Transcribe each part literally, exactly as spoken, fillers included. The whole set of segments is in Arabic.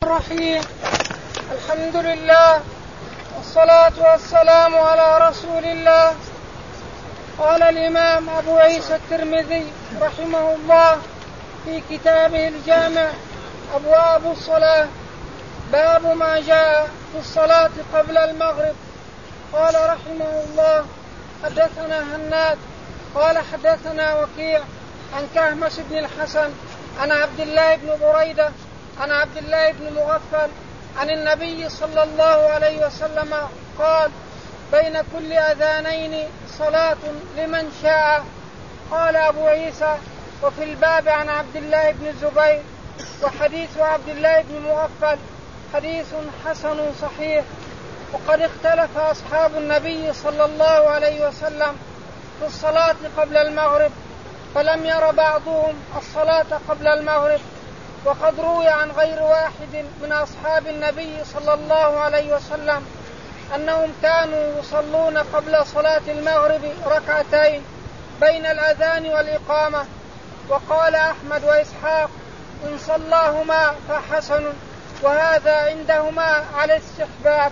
الرحيم. الحمد لله والصلاة والسلام على رسول الله. قال الإمام أبو عيسى الترمذي رحمه الله في كتابه الجامع أبواب الصلاة باب ما جاء في الصلاة قبل المغرب. قال رحمه الله حدثنا هناد قال حدثنا وكيع عن كهمس بن الحسن عن عبد الله بن بريدة عن عبد الله بن مغفل عن النبي صلى الله عليه وسلم قال بين كل أذانين صلاة لمن شاء. قال أبو عيسى وفي الباب عن عبد الله بن الزبير وحديث عبد الله بن مغفل حديث حسن صحيح. وقد اختلف أصحاب النبي صلى الله عليه وسلم في الصلاة قبل المغرب فلم ير بعضهم الصلاة قبل المغرب. وقد روي عن غير واحد من أصحاب النبي صلى الله عليه وسلم أنهم كانوا يصلون قبل صلاة المغرب ركعتين بين الأذان والإقامة. وقال أحمد وإسحاق إن صلاهما فحسن وهذا عندهما على الاستحباب.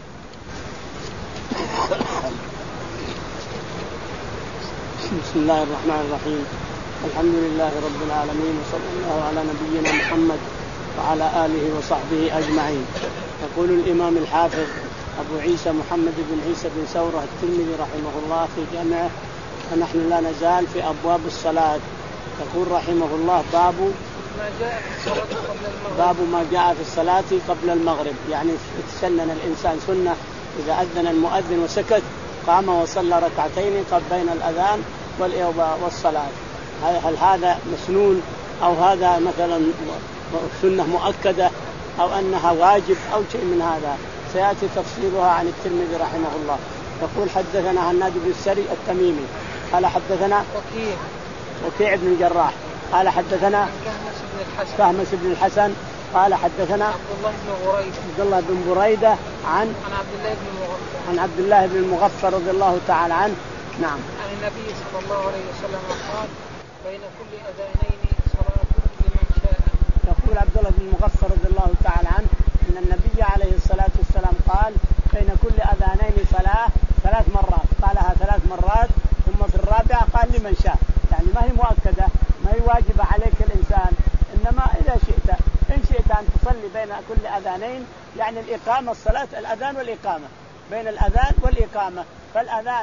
بسم الله الرحمن الرحيم. الحمد لله رب العالمين وصلى الله على نبينا محمد وعلى آله وصحبه أجمعين. يقول الإمام الحافظ أبو عيسى محمد بن عيسى بن ثورة الترمذي رحمه الله في جامعه ونحن لا نزال في أبواب الصلاة. يقول رحمه الله باب ما جاء في الصلاة قبل المغرب. باب ما جاء في الصلاة قبل المغرب، يعني تسنن الإنسان سنة إذا أذن المؤذن وسكت قام وصلى ركعتين قبل بين الأذان والصلاة. هل هذا مسنون أو هذا مثلا سنة مؤكدة أو أنها واجب أو شيء من هذا؟ سيأتي تفصيلها عن الترمذي رحمه الله. يقول حدثنا هناد بن السري التميمي قال حدثنا وكيع وكيع بن الجراح قال حدثنا كهمس بن الحسن قال حدثنا عبد الله بن بريدة عبد الله بن بريدة عن عن عبد الله بن مغفل عن عبد الله بن المغفر رضي الله تعالى عنه. نعم. عن النبي صلى الله عليه وسلم قال بين كل أذانين صلاة لمن شاء. يقول عبد الله بن المغفر رضي الله تعالى عنه أن النبي عليه الصلاة والسلام قال بين كل أذانين صلاة ثلاث مرات، قالها ثلاث مرات ثم في الرابعة قال لمن شاء، يعني ما هي مؤكدة ما هي واجبة عليك الإنسان، إنما إذا شئت إن شئت أن تصلي بين كل أذانين، يعني الإقامة الصلاة الأذان والإقامة بين الأذان والإقامة، فالأذان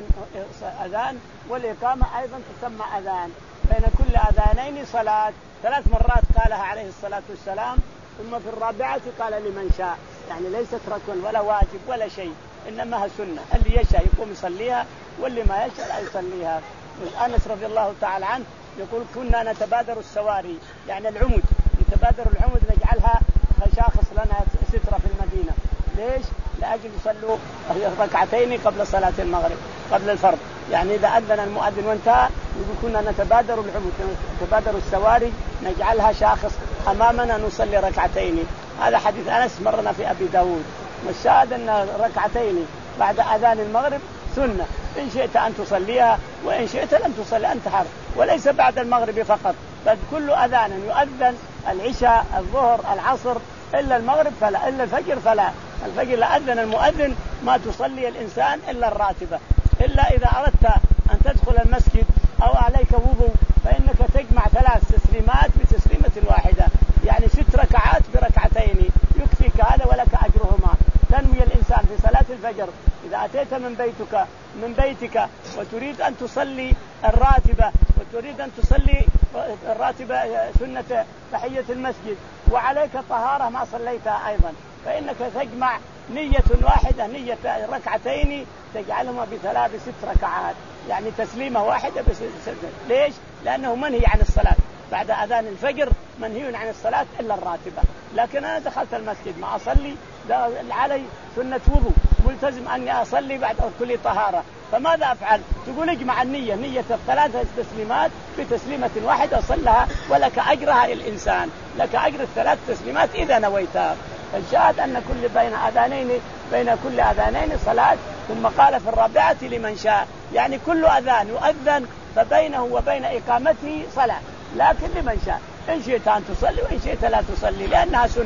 أذان والإقامة أيضا تسمى أذان. بين كل أذانين صلاة ثلاث مرات قالها عليه الصلاة والسلام ثم في الرابعة قال لمن شاء، يعني ليست ركن ولا واجب ولا شيء، إنما سنة، اللي يشاء يقوم يصليها واللي ما يشاء لا يصليها. أنس رضي الله تعالى عنه يقول كنا نتبادر السواري، يعني العمد، نتبادر العمد نجعلها شاخص لنا سترة في المدينة. ليش؟ لأجل يصلوا ركعتين قبل صلاة المغرب قبل الفرض، يعني إذا أذن المؤذن وانتهى يقول كنا نتبادر العمد نتبادر السواري نجعلها شاخص أمامنا نصلي ركعتين. هذا حديث أنس مرنا في أبي داود. والشاهد أن ركعتين بعد أذان المغرب سنة، إن شئت أن تصليها وإن شئت لم تصلي أنت حر، وليس بعد المغرب فقط، بل كل أذان يؤذن العشاء الظهر العصر إلا المغرب فلا، إلا الفجر فلا. الفجر لأذن المؤذن ما تصلي الإنسان إلا الراتبة، إلا إذا أردت أن تدخل المسجد أو عليك وضوء فإنك تجمع ثلاث تسليمات بتسليمة واحدة، يعني ست ركعات بركعتين يكفيك هذا ولك أجرهما. تنوي الإنسان في صلاة الفجر إذا أتيت من بيتك من بيتك وتريد أن تصلي الراتبة وتريد أن تصلي الراتبة سنة تحية المسجد وعليك طهارة ما صليتها أيضا، فإنك تجمع نية واحدة نية ركعتين تجعلهما بثلاث ست ركعات، يعني تسليمة واحدة بس. ليش؟ لأنه منهي عن الصلاة بعد أذان الفجر، منهي عن الصلاة إلا الراتبة. لكن أنا دخلت المسجد ما أصلي علي سنة وضوء ملتزم أني أصلي بعد كل طهارة، فماذا أفعل؟ تقول اجمع النية نية الثلاثة تسليمات بتسليمة واحدة وصلها ولك أجرها الإنسان، لك أجر الثلاث تسليمات إذا نويتها. فالشاهد أن كل بين أذانين بين كل أذانين صلاة. ثم قال في الرابعة لمن شاء، يعني كل أذان يؤذن فبينه وبين إقامته صلاة، لكن لمن شاء إن شئت أن تصلي وإن شئت لا تصلي، لأنها سنة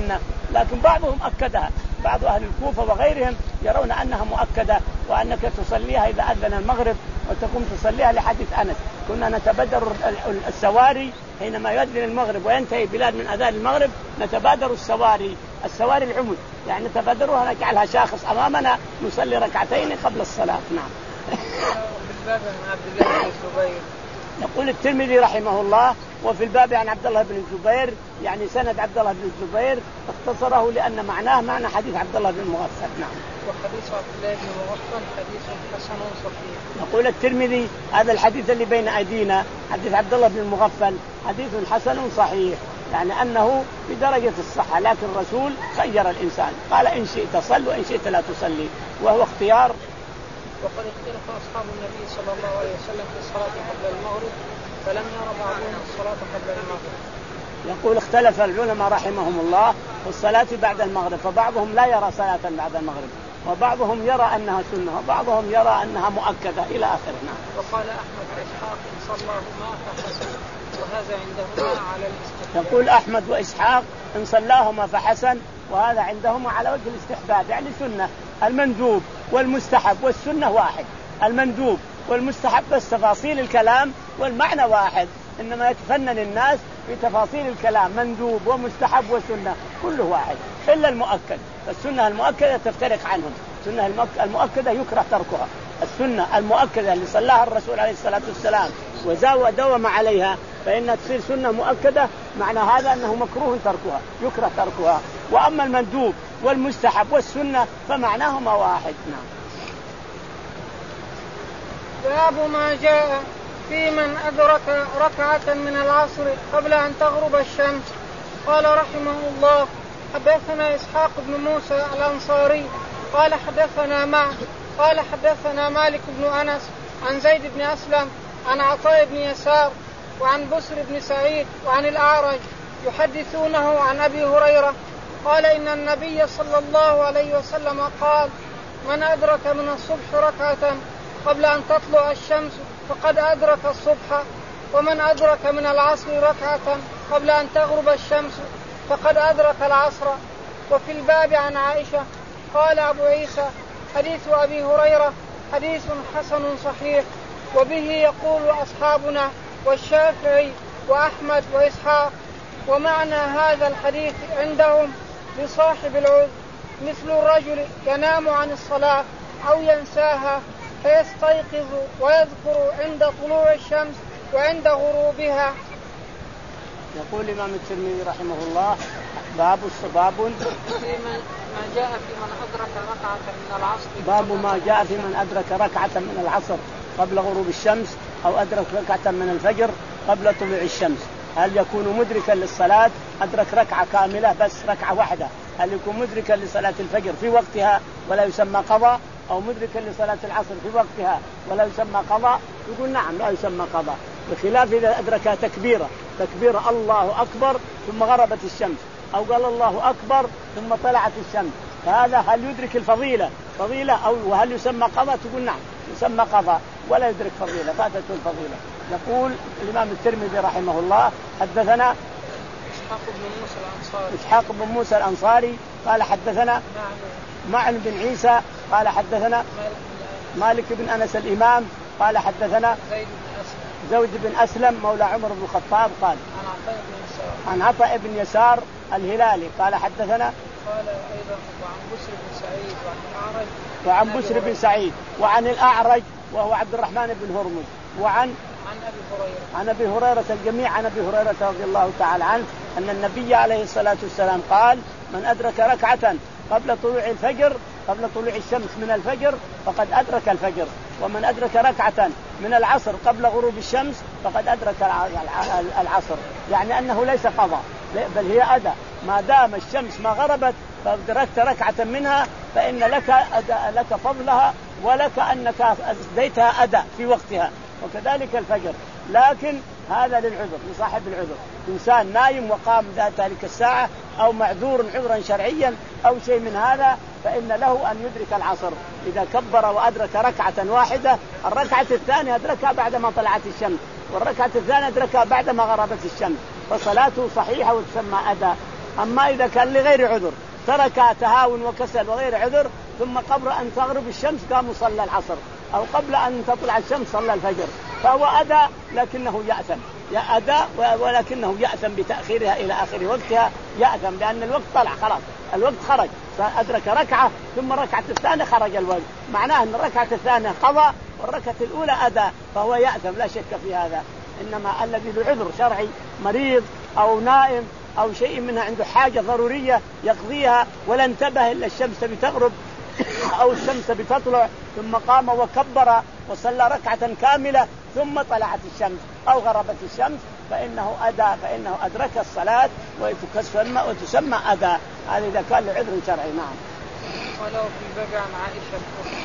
لكن بعضهم أكدها، بعض أهل الكوفة وغيرهم يرون أنها مؤكدة وأنك تصليها إذا أذن المغرب وتقوم تصليها لحديث أنس كنا نتبادر السواري حينما يؤذن المغرب وينتهي بلاد من أذان المغرب نتبادر السواري، السواري العمد يعني نتبادرها نجعلها شاخص أمامنا نصلي ركعتين قبل الصلاة. نعم. بالباب عن عبد الله بن الزبير. يقول الترمذي رحمه الله وفي الباب عن عبد الله بن الزبير يعني سند عبد الله بن الزبير اختصره لأن معناه معنى حديث عبد الله بن المغفل. نعم. وحديث عبد الله بن المغفل حديث حسن صحيح. يقول الترمذي هذا الحديث اللي بين أيدينا حديث عبد الله بن المغفل حديث حسن صحيح، يعني أنه بدرجة الصحة، لكن الرسول خير الإنسان قال إن شئت صل وإن شئت لا تصلي، وهو اختيار. وقد اختلف أصحاب النبي صلى الله عليه وسلم في الصلاة قبل المغرب فلم يرى بعضهم الصلاة قبل المغرب. يقول اختلف العلماء رحمهم الله في الصلاة بعد المغرب، فبعضهم لا يرى صلاة بعد المغرب وبعضهم يرى أنها سنة وبعضهم يرى أنها مؤكدة إلى آخره. نعم. وقال أحمد وإسحاق إن صلاهما فحسن وهذا عندهما على الاستحباب. يقول أحمد وإسحاق إن صلاهما فحسن وهذا عندهما على وجه الاستحباب، يعني سنة. المندوب والمستحب والسنة واحد، المندوب والمستحب بس تفاصيل الكلام والمعنى واحد، إنما يتفنن الناس في تفاصيل الكلام مندوب ومستحب وسنة كله واحد إلا المؤكد، فالسنة المؤكدة تفترق عنهم، السنة المؤكدة يكره تركها، السنة المؤكدة اللي صلاها الرسول عليه الصلاة والسلام وزاوى دوم عليها فإنها تصير سنة مؤكدة، معنى هذا أنه مكروه تركها يكره تركها. وأما المندوب والمستحب والسنة فمعناهما واحد. نعم. باب ما جاء في من أدرك ركعة من العصر قبل أن تغرب الشمس. قال رحمه الله حدثنا إسحاق بن موسى الأنصاري قال حدثنا معه قال حدثنا مالك بن أنس عن زيد بن أسلم عن عطاء بن يسار وعن بسر بن سعيد وعن الأعرج يحدثونه عن أبي هريرة قال إن النبي صلى الله عليه وسلم قال من أدرك من الصبح ركعة قبل أن تطلع الشمس فقد أدرك الصبح، ومن أدرك من العصر ركعة قبل أن تغرب الشمس فقد أدرك العصر. وفي الباب عن عائشة قال أبو عيسى حديث أبي هريرة حديث حسن صحيح، وبه يقول أصحابنا والشافعي وأحمد وإسحاق. ومعنى هذا الحديث عندهم لصاحب العذر مثل الرجل ينام عن الصلاة أو ينساها فيستيقظ ويذكر عند طلوع الشمس وعند غروبها. يقول الإمام الترمذي رحمه الله باب الصباب ما جاء في من أدرك ركعة من العصر باب ما جاء في من أدرك ركعة من العصر قبل غروب الشمس أو أدرك ركعة من الفجر قبل طلوع الشمس. هل يكون مدركا للصلاة أدرك ركعة كاملة بس ركعة واحدة؟ هل يكون مدركا لصلاة الفجر في وقتها ولا يسمى قضاء، أو مدركا لصلاة العصر في وقتها ولا يسمى قضاء؟ يقول نعم لا يسمى قضاء، بخلاف إذا أدركها تكبيرة تكبيرة الله أكبر ثم غربت الشمس، أو قال الله أكبر ثم طلعت الشمس، فهذا هل يدرك الفضيلة فضيلة أو وهل يسمى قضاء؟ تقول نعم يسمى قضاء ولا يدرك فضيلة، فاتته الفضيلة. يقول الإمام الترمذي رحمه الله حدثنا إسحاق بن موسى الأنصاري إسحاق بن موسى الأنصاري قال حدثنا معن بن عيسى قال حدثنا مالك بن أنس الإمام قال حدثنا زيد بن أسلم مولى عمر بن الخطاب قال عن عطاء بن يسار الهلالي قال حدثنا قال أيضا وعن بسر بن سعيد وعن الأعرج وعن بسر بن سعيد وعن الأعرج وهو عبد الرحمن بن هرمز وعن عن أبي هريرة عن أبي هريرة الجميع عن أبي هريرة رضي الله تعالى عنه أن النبي عليه الصلاة والسلام قال من أدرك ركعة قبل طلوع الفجر قبل طلوع الشمس من الفجر فقد أدرك الفجر، ومن أدرك ركعة من العصر قبل غروب الشمس فقد أدرك العصر، يعني أنه ليس قضاء بل هي أداء، ما دام الشمس ما غربت فأدركت ركعة منها فإن لك أداء لك فضلها ولك أنك أديتها أداء في وقتها، وكذلك الفجر. لكن هذا للعذر لصاحب العذر، إنسان نايم وقام ذات تلك الساعة أو معذور عذرا شرعيا أو شيء من هذا فإن له أن يدرك العصر إذا كبر وأدرك ركعة واحدة، الركعة الثانية أدركها بعدما طلعت الشمس والركعة الثانية أدركها بعدما غربت الشمس، فصلاته صحيحة وتسمى أداء. أما إذا كان لغير عذر ترك تهاون وكسل وغير عذر ثم قبل أن تغرب الشمس قام صلى العصر أو قبل أن تطلع الشمس صلى الفجر فهو أداء لكنه يأثم يا أداء ولكنه يأثم بتأخيرها إلى آخر وقتها يأثم لأن الوقت طلع خلاص الوقت خرج فأدرك ركعة ثم ركعة الثانية خرج الوقت معناه أن الركعة الثانية قضى والركعة الأولى أداء فهو يأثم لا شك في هذا. إنما الذي له عذر شرعي مريض أو نائم أو شيء منها عنده حاجة ضرورية يقضيها ولا انتبه إلا الشمس بتغرب أو الشمس بتطلع ثم قام وكبر وصلى ركعة كاملة ثم طلعت الشمس أو غربت الشمس فإنه أداء فإنه أدرك الصلاة وتسمى وتسمى أداء. هذا إذا كان لعذر شرعي. نعم. ولو في الباب عن عائشة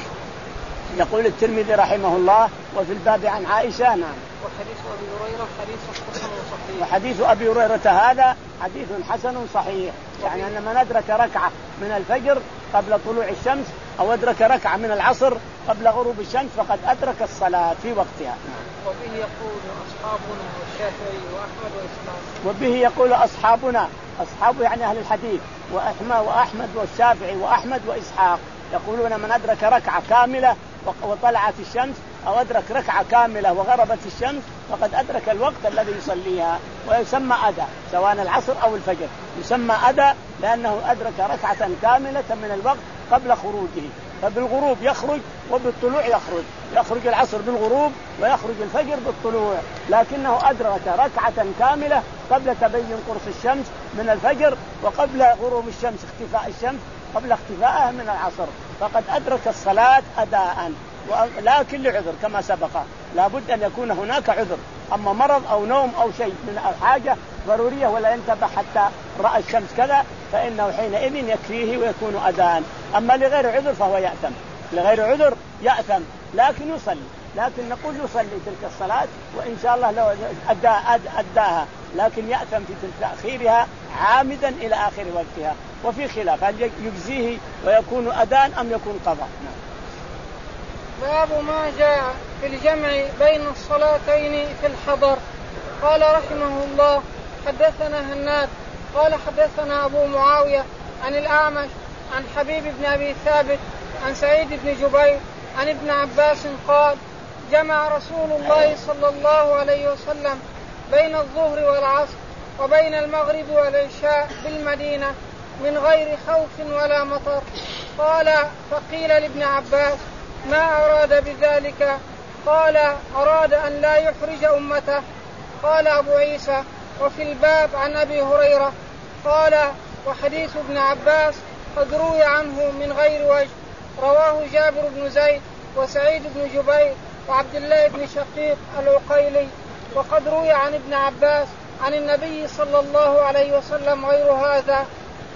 يقول الترمذي رحمه الله وفي الباب عن عائشة. نعم. وحديث أبي هريرة حديث حسن صحيح. وحديث أبي هريرة هذا حديث حسن صحيح يعني أن من أدرك ركعة من الفجر قبل طلوع الشمس أو أدرك ركعة من العصر قبل غروب الشمس فقد أدرك الصلاة في وقتها. وبه يقول أصحابنا والشافعي وأحمد وإسحاق. وبه يقول أصحابنا أصحاب يعني أهل الحديث وأحمد وأحمد والشافعي وأحمد وإسحاق يقولون من أدرك ركعة كاملة وطلعت الشمس أو أدرك ركعة كاملة وغربت الشمس فقد أدرك الوقت الذي يصليها ويسمى أداء سواء العصر أو الفجر يسمى أداء لأنه أدرك ركعة كاملة من الوقت قبل خروجه. فبالغروب يخرج وبالطلوع يخرج يخرج العصر بالغروب ويخرج الفجر بالطلوع لكنه أدرك ركعة كاملة قبل تبين قرص الشمس من الفجر وقبل غروب الشمس اختفاء الشمس قبل اختفائها من العصر فقد أدرك الصلاة أداء لكن لعذر كما سبق لا بد أن يكون هناك عذر أما مرض أو نوم أو شيء من حاجة ضرورية ولا ينتبه حتى رأى الشمس كذا فإنه حينئذ يكفيه ويكون أداء. أما لغير عذر فهو يأثم لغير عذر يأثم لكن يصلي لكن نقول يصلي تلك الصلاة وإن شاء الله لو أدى أداها لكن يأثم في تأخيرها عامدا إلى آخر وقتها. وفي خلاف هل يجزيه ويكون أداء أم يكون قضاء. باب ما جاء في الجمع بين الصلاتين في الحضر. قال رحمه الله حدثنا هناد قال حدثنا أبو معاوية عن الأعمش عن حبيب بن أبي ثابت عن سعيد بن جبير عن ابن عباس قال جمع رسول الله صلى الله عليه وسلم بين الظهر والعصر وبين المغرب والعشاء بالمدينة من غير خوف ولا مطر. قال فقيل لابن عباس ما أراد بذلك؟ قال أراد أن لا يحرج أمته. قال أبو عيسى وفي الباب عن أبي هريرة. قال وحديث ابن عباس قد روي عنه من غير وجه رواه جابر بن زيد وسعيد بن جبير وعبد الله بن شقيق العقيلي وقد روي عن ابن عباس عن النبي صلى الله عليه وسلم غير هذا.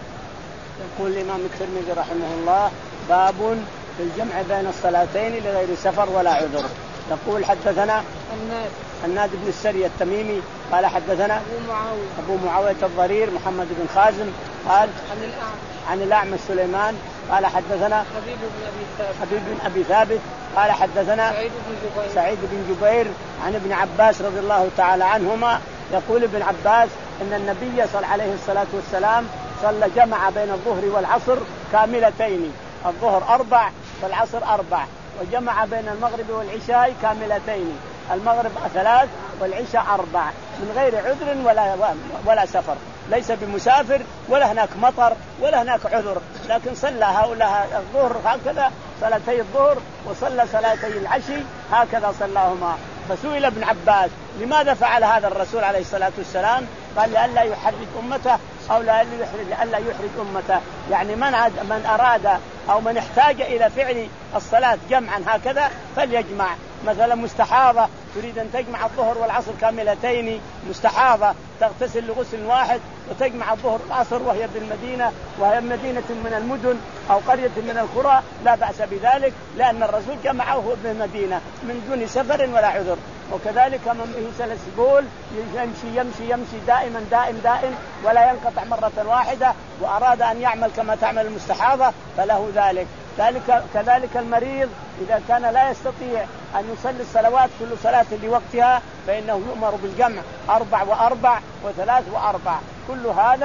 يقول الإمام الترمذي رحمه الله باب في الجمع بين الصلاتين لغير سفر ولا عذر. يقول حدثنا الناد الناد بن السري التميمي قال حدثنا أبو معاوية أبو معاوية الضرير محمد بن خازم قال عن الأعمش عن الأعمش سليمان قال حدثنا حبيب بن أبي ثابت حبيب بن أبي ثابت قال حدثنا سعيد بن جبير سعيد بن جبير عن ابن عباس رضي الله تعالى عنهما يقول ابن عباس إن النبي صلى عليه الصلاة والسلام صلى جمع بين الظهر والعصر كاملتين الظهر أربع والعصر أربع وجمع بين المغرب والعشاء كاملتين المغرب ثلاث والعشاء أربع من غير عذر ولا ولا سفر ليس بمسافر ولا هناك مطر ولا هناك عذر لكن صلى هؤلاء الظهر هكذا صلاتي الظهر وصلى صلاتي العشي هكذا صلاهما. فسئل ابن عباس لماذا فعل هذا الرسول عليه الصلاة والسلام؟ قال لئلا يحرج أمته أو لئلا يحرج أمته يعني من من أراد أو من احتاج إلى فعل الصلاة جمعا هكذا فليجمع. مثلا مستحاضة تريد أن تجمع الظهر والعصر كاملتين مستحاضة تغتسل لغسل واحد وتجمع الظهر والعصر وهي بالمدينة وهي مدينة من المدن أو قرية من القرى لا بأس بذلك لأن الرسول جمعه بالمدينة من دون سفر ولا عذر. وكذلك من به سلسبول يمشي يمشي يمشي دائما دائم دائم ولا ينقطع مرة واحدة وأراد أن يعمل كما تعمل المستحاضة فله ذلك. ذلك كذلك المريض إذا كان لا يستطيع أن يصلي الصلوات كل صلاة لوقتها فإنه يؤمر بالجمع أربع وأربع وثلاث وأربع كل هذا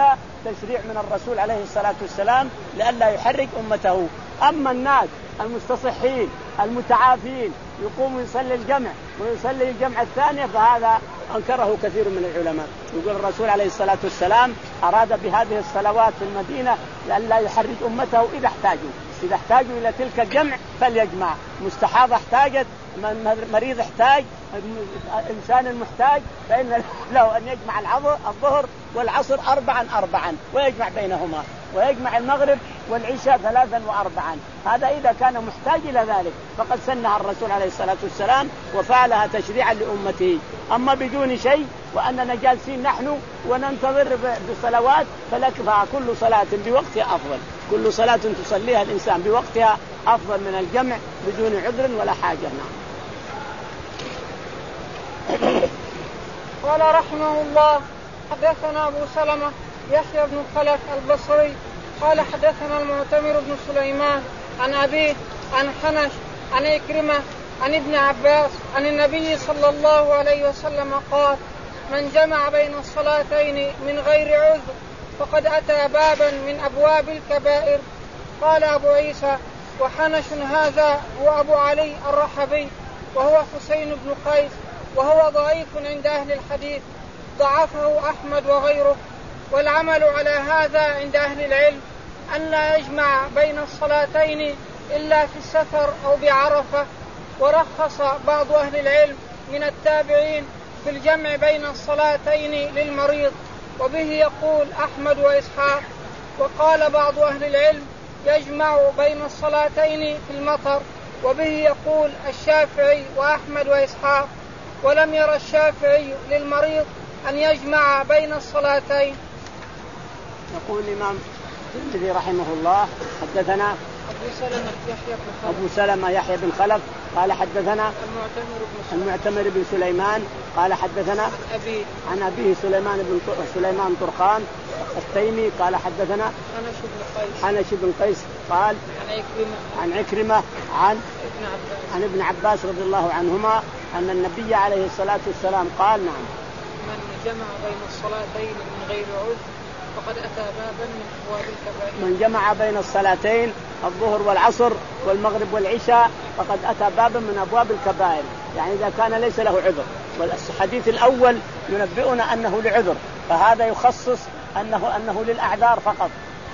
تشريع من الرسول عليه الصلاة والسلام لئلا يحرج أمته. أما الناس المستصحين المتعافين يقوم يصلي الجمع ويصلي الجمع الثانية فهذا أنكره كثير من العلماء. يقول الرسول عليه الصلاة والسلام أراد بهذه الصلوات في المدينة لئلا يحرج أمته إذا احتاجوا إذا احتاجوا إلى تلك الجمع فليجمع. مستحاضة احتاجت، مريض احتاج، إنسان المحتاج فإن له أن يجمع الظهر والعصر أربعا أربعا ويجمع بينهما، ويجمع المغرب والعشاء ثلاثا وأربعا. هذا إذا كان محتاج إلى ذلك فقد سنها الرسول عليه الصلاة والسلام وفعلها تشريعا لأمته. أما بدون شيء وأننا جالسين نحن وننتظر بالصلوات فلكفها كل صلاة بوقتها أفضل، كل صلاة تصليها الإنسان بوقتها أفضل من الجمع بدون عذر ولا حاجة. نعم. قال رحمه الله حدثنا أبو سلمة يحيى بن خلف البصري قال حدثنا المعتمر بن سليمان عن أبيه عن حنش عن إكرمة عن ابن عباس عن النبي صلى الله عليه وسلم قال: من جمع بين الصلاتين من غير عذر فقد أتى بابا من أبواب الكبائر. قال أبو عيسى: وحنش هذا هو أبو علي الرحبي وهو حسين بن قيس وهو ضعيف عند أهل الحديث، ضعفه أحمد وغيره. والعمل على هذا عند أهل العلم أن لا يجمع بين الصلاتين إلا في السفر أو بعرفة. ورخص بعض أهل العلم من التابعين في الجمع بين الصلاتين للمريض، وبه يقول أحمد وإسحاق. وقال بعض أهل العلم يجمع بين الصلاتين في المطر، وبه يقول الشافعي وأحمد وإسحاق. ولم ير الشافعي للمريض أن يجمع بين الصلاتين. يقول الإمام الترمذي رحمه الله حدثنا أبو سلمة يحيى بن خلف أبو سلمة يحيى بن خلف قال حدثنا المعتمر بن, المعتمر بن سليمان قال حدثنا عن أبيه عن أبيه سليمان بن سليمان طرخان التيمي قال حدثنا حنش بن قيس حنش بن قيس قال عن عكرمة عن عكرمة عن ابن عباس عن ابن عباس رضي الله عنهما أن النبي عليه الصلاة والسلام قال: نعم، من جمع بين الصلاتين من غير عذر فقد أتى بابا من أبواب الكبائر. من جمع بين الصلاتين الظهر والعصر والمغرب والعشاء فقد أتى بابا من أبواب الكبائر، يعني إذا كان ليس له عذر. والحديث الأول ينبئنا أنه لعذر، فهذا يخصص أنه أنه للأعذار فقط.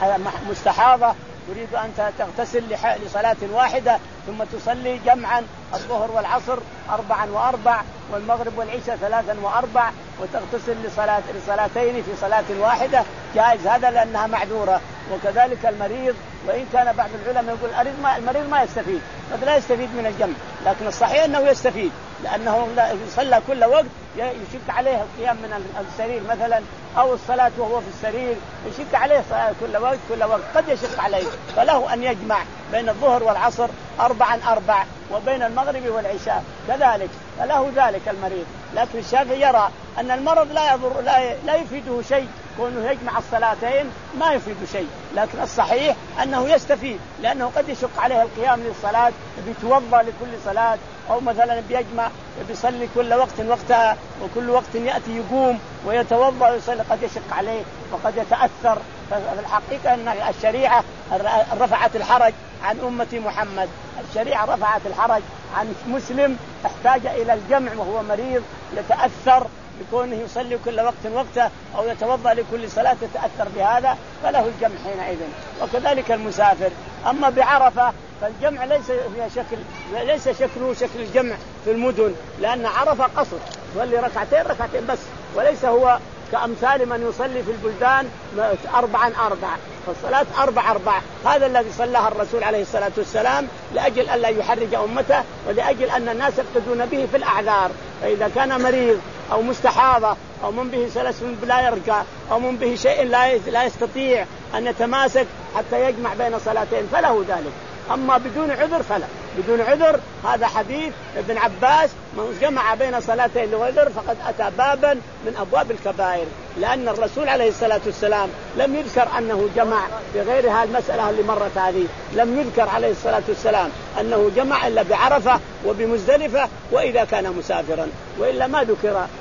مستحاضة تريد أن تغتسل لصلاة واحدة ثم تصلي جمعا الظهر والعصر أربعا وأربع والمغرب والعشاء ثلاثا وأربع وتغتسل لصلاة لصلاتين في صلاة واحدة جائز هذا لأنها معذورة. وكذلك المريض، وإن كان بعض العلماء يقول المريض ما يستفيد، قد لا يستفيد من الجمع، لكن الصحيح أنه يستفيد لأنه يصلى كل وقت يشك عليه القيام من السرير مثلا أو الصلاة وهو في السرير يشك عليه كل وقت كل وقت قد يشك عليه، فله أن يجمع بين الظهر والعصر أربعا أربع وبين المغرب والعشاء كذلك، فله ذلك المريض. لكن الشافعي يرى أن المرض لا يضر لا, لا يفيده شيء، كونه يجمع الصلاتين ما يفيد شيء، لكن الصحيح أنه يستفيد لأنه قد يشق عليه القيام للصلاة، بيتوضأ لكل صلاة أو مثلا بيجمع بيصلي كل وقت وقتها وكل وقت يأتي يقوم ويتوضأ ويصلي قد يشق عليه وقد يتأثر. فالحقيقة أن الشريعة رفعت الحرج عن أمة محمد، الشريعة رفعت الحرج عن مسلم احتاج إلى الجمع وهو مريض يتأثر بكونه يصلي كل وقت وقته أو يتوضأ لكل صلاة يتأثر بهذا فله الجمع حينئذ. وكذلك المسافر. أما بعرفة فالجمع ليس فيها شكل ليس شكله شكل الجمع في المدن، لأن عرفة قصر يصلي ركعتين ركعتين بس، وليس هو كأمثال من يصلي في البلدان أربعا أربع، فالصلاة أربع أربع. هذا الذي صلىها الرسول عليه الصلاة والسلام لأجل أن لا يحرج أمته ولأجل أن الناس يقتدون به في الأعذار. فإذا كان مريض أو مستحاضة أو من به سلس لا يرقى أو من به شيء لا يستطيع أن يتماسك حتى يجمع بين صلاتين فله ذلك. أما بدون عذر فلا، بدون عذر هذا حديث ابن عباس من جمع بين صلاتين لعذر فقد أتى بابا من أبواب الكبائر، لأن الرسول عليه الصلاة والسلام لم يذكر أنه جمع في غير هذه المسألة اللي مرت هذه، لم يذكر عليه الصلاة والسلام أنه جمع إلا بعرفة وبمزدلفة وإذا كان مسافرا، وإلا ما ذكر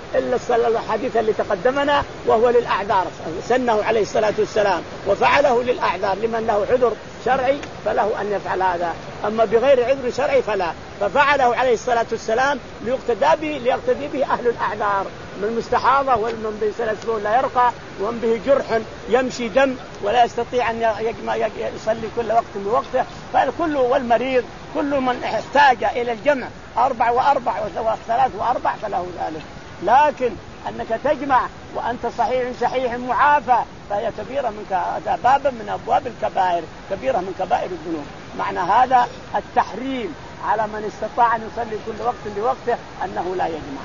إلا الحديث اللي تقدمنا وهو للأعذار، سنه عليه الصلاة والسلام وفعله للأعذار، لمن له عذر شرعي فله أن يفعل هذا، أما بغير عذر شرعي فلا. ففعله عليه الصلاة والسلام ليقتدى به ليقتدي به أهل الأعذار، من مستحاضة ومن بسلسل لا يرقى ومن به جرح يمشي دم ولا يستطيع أن يجمع يصلي كل وقت بوقته، فالكل والمريض كل من احتاج إلى الجمع أربع وأربع وثلاث وأربع فله ذلك. لكن أنك تجمع وأنت صحيح صحيح معافى فهي كبيرة منك، هذا باب من أبواب الكبائر، كبيرة من كبائر الذنوب. معنى هذا التحريم على من استطاع أن يصلي كل وقت بوقته أنه لا يجمع.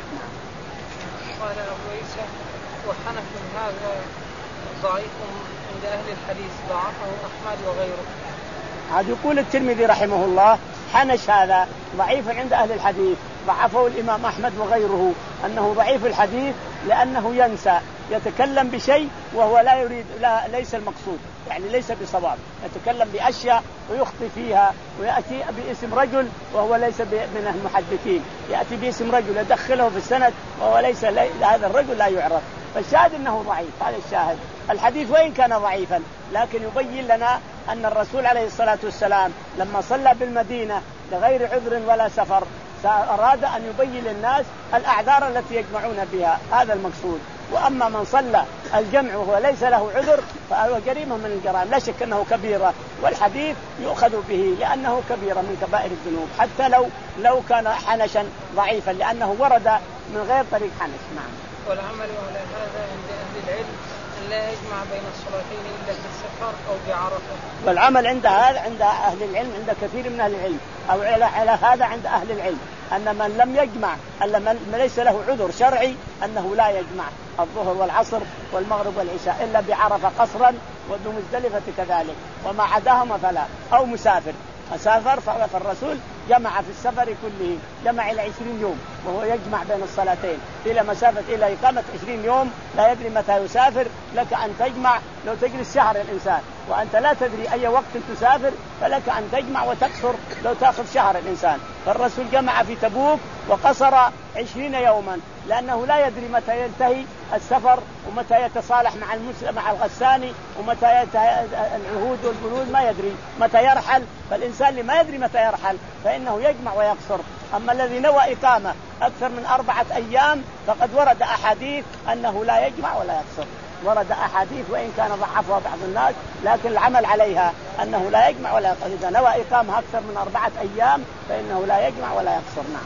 قال أبو عيسى وحنف هذا ضعيف عند أهل الحديث ضعفه أحمد وغيره. عاد يقول الترمذي رحمه الله حنش هذا ضعيف عند أهل الحديث، ضعفه الإمام أحمد وغيره، أنه ضعيف الحديث لأنه ينسى، يتكلم بشيء وهو لا يريد، لا ليس المقصود، يعني ليس بصواب، يتكلم بأشياء ويخطي فيها ويأتي باسم رجل وهو ليس من المحدثين، يأتي باسم رجل يدخله في السند وهو ليس لي... هذا الرجل لا يعرف. فالشاهد أنه ضعيف، هذا الشاهد. الحديث وإن كان ضعيفا لكن يبين لنا أن الرسول عليه الصلاة والسلام لما صلى بالمدينة لغير عذر ولا سفر أراد أن يبين للناس الأعذار التي يجمعون بها، هذا المقصود. وأما من صلى الجمع وهو ليس له عذر فهو جريمة من الجرائم، لا شك أنه كبيرة، والحديث يؤخذ به لأنه كبيرة من كبائر الذنوب، حتى لو لو كان حنشا ضعيفا لأنه ورد من غير طريق حنش. نعم. والعمل على هذا عند أهل العلم أن لا يجمع بين الصلاتين إلا في السفر أو بعرفة. والعمل عند هذا عند أهل العلم، عند كثير من أهل العلم، أو على, على هذا عند أهل العلم، أن من لم يجمع ألا من ليس له عذر شرعي أنه لا يجمع الظهر والعصر والمغرب والعشاء إلا بعرفة قصرا وبمزدلفة كذلك، وما عداهما فلا. أو مسافر مسافر فالرسول جمع في السفر كله، جمع إلى عشرين يوم وهو يجمع بين الصلاتين إلى مسافة إلى إقامة عشرين يوم، لا يدري متى يسافر، لك أن تجمع لو تجلس شهر الإنسان وأنت لا تدري أي وقت تسافر فلك أن تجمع وتقصر لو تأخذ شهر الإنسان. فالرسول جمع في تبوك وقصر عشرين يوما لأنه لا يدري متى ينتهي السفر ومتى يتصالح مع المسلم مع الغساني ومتى ينتهي العهود والبنود، ما يدري متى يرحل. فالإنسان اللي ما يدري متى يرحل فإنه يجمع ويقصر. أما الذي نوى إقامة أكثر من أربعة أيام فقد ورد أحاديث أنه لا يجمع ولا يقصر، ورد أحاديث وإن كان ضعفها بعض الناس لكن العمل عليها أنه لا يجمع ولا يقصر. إذا نوى إقامة أكثر من أربعة أيام فإنه لا يجمع ولا يقصر. نعم.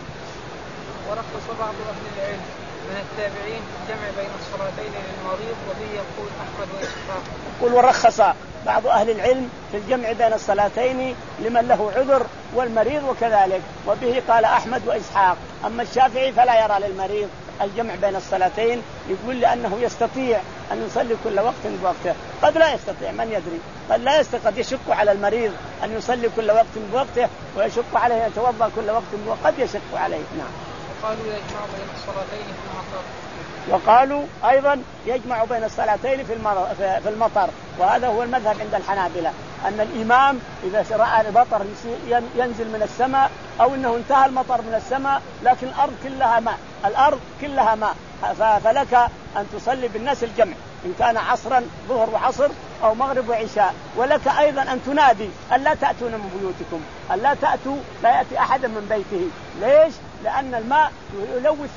ورخص بعض أهل العلم من التابعين في الجمع بين الصلاتين للمريض، وبه يقول أحمد وإسحاق. يقول ورخص بعض أهل العلم في الجمع بين الصلاتين لمن له عذر والمريض وكذلك، وبه قال أحمد وإسحاق. أما الشافعي فلا يرى للمريض الجمع بين الصلاتين، يقول لأنه يستطيع أن يصلي كل وقت بوقته. قد لا يستطيع، من يدري، قد لا يستطيع، قد يشق على المريض أن يصلي كل وقت بوقته ويشق عليه أن يتوضأ كل وقت بوقته، قد يشق عليه. نعم. وقالوا يجمع بين الصلاتين في المطر. وقالوا أيضا يجمع بين الصلاتين في المطر، وهذا هو المذهب عند الحنابلة، أن الإمام إذا رأى المطر ينزل من السماء أو أنه انتهى المطر من السماء لكن الأرض كلها ماء، الأرض كلها ماء، فلك أن تصلي بالناس الجمع إن كان عصرا ظهر وعصر أو مغرب وعشاء. ولك أيضا أن تنادي ألا تأتون من بيوتكم، ألا تأتوا، لا يأتي أحد من بيته. ليش؟ لأن الماء يلوث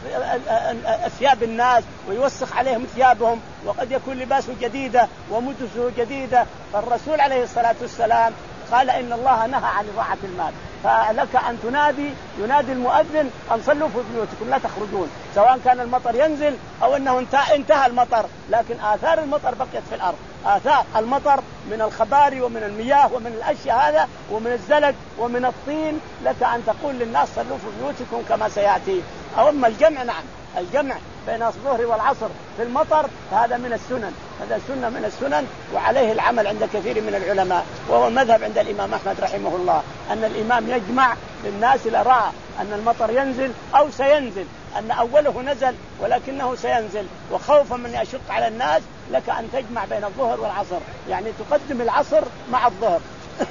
أثياب الناس ويوسخ عليهم ثيابهم، وقد يكون لباسه جديدة ومدسه جديدة. فالرسول عليه الصلاة والسلام قال إن الله نهى عن إضاعة المال، فلك أن تنادي، ينادي المؤذن أن صلوا في بيوتكم لا تخرجون، سواء كان المطر ينزل أو أنه انتهى المطر، لكن آثار المطر بقيت في الأرض، آثار المطر من الخباري ومن المياه ومن الأشياء هذا ومن الزلق ومن الطين، لك أن تقول للناس صلوا في بيوتكم كما سيأتي. أو أما الجمع، نعم الجمع بين الظهر والعصر في المطر هذا من السنن، هذا سنة من السنن، وعليه العمل عند كثير من العلماء، وهو المذهب عند الإمام أحمد رحمه الله، أن الإمام يجمع للناس إذا رأى أن المطر ينزل أو سينزل، أن أوله نزل ولكنه سينزل، وخوفا من يشق على الناس لك أن تجمع بين الظهر والعصر، يعني تقدم العصر مع الظهر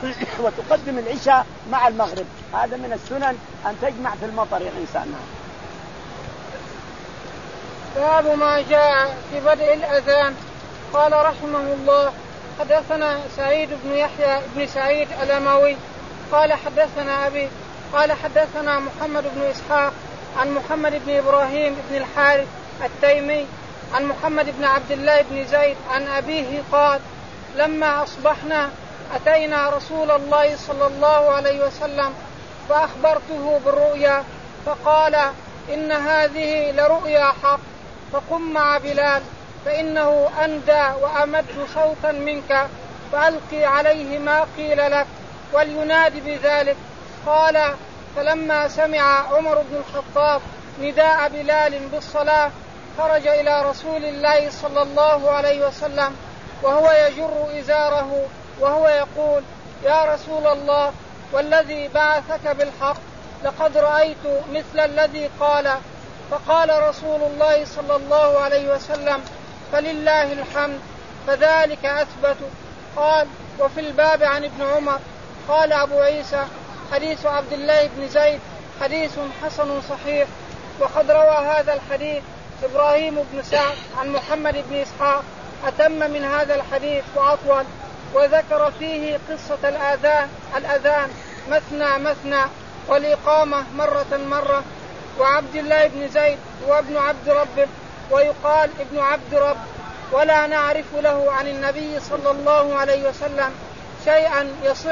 وتقدم العشاء مع المغرب، هذا من السنن أن تجمع في المطر يا إنسان. باب ما جاء في بدء الأذان. قال رحمه الله حدثنا سعيد بن يحيى بن سعيد الأموي قال حدثنا أبي قال حدثنا محمد بن إسحاق عن محمد بن إبراهيم بن الحارث التيمي عن محمد بن عبد الله بن زيد عن أبيه قال لما أصبحنا أتينا رسول الله صلى الله عليه وسلم فأخبرته بالرؤيا فقال إن هذه لرؤيا حق فقم مع بلال فإنه أندى وأمد صوتا منك فألقي عليه ما قيل لك ولينادي بذلك. قال فلما سمع عمر بن الخطاب نداء بلال بالصلاة خرج إلى رسول الله صلى الله عليه وسلم وهو يجر إزاره وهو يقول يا رسول الله والذي بعثك بالحق لقد رأيت مثل الذي قال. فقال رسول الله صلى الله عليه وسلم فلله الحمد فذلك أثبت. قال وفي الباب عن ابن عمر. قال أبو عيسى حديث عبد الله بن زيد حديث حسن صحيح. وقد روى هذا الحديث إبراهيم بن سعد عن محمد بن إسحاق أتم من هذا الحديث وأطول وذكر فيه قصة الأذان الأذان مثنى مثنى والإقامة مرة مرة. وعبد الله بن زيد وابن عبد ربه ويقال ابن عبد رب ولا نعرف له عن النبي صلى الله عليه وسلم شيئا يصح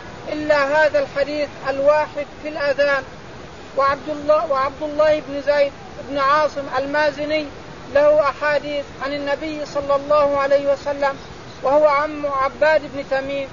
إلا هذا الحديث الواحد في الأذان. وعبد الله, وعبد الله بن زيد بن عاصم المازني له أحاديث عن النبي صلى الله عليه وسلم وهو عم عباد بن تميم.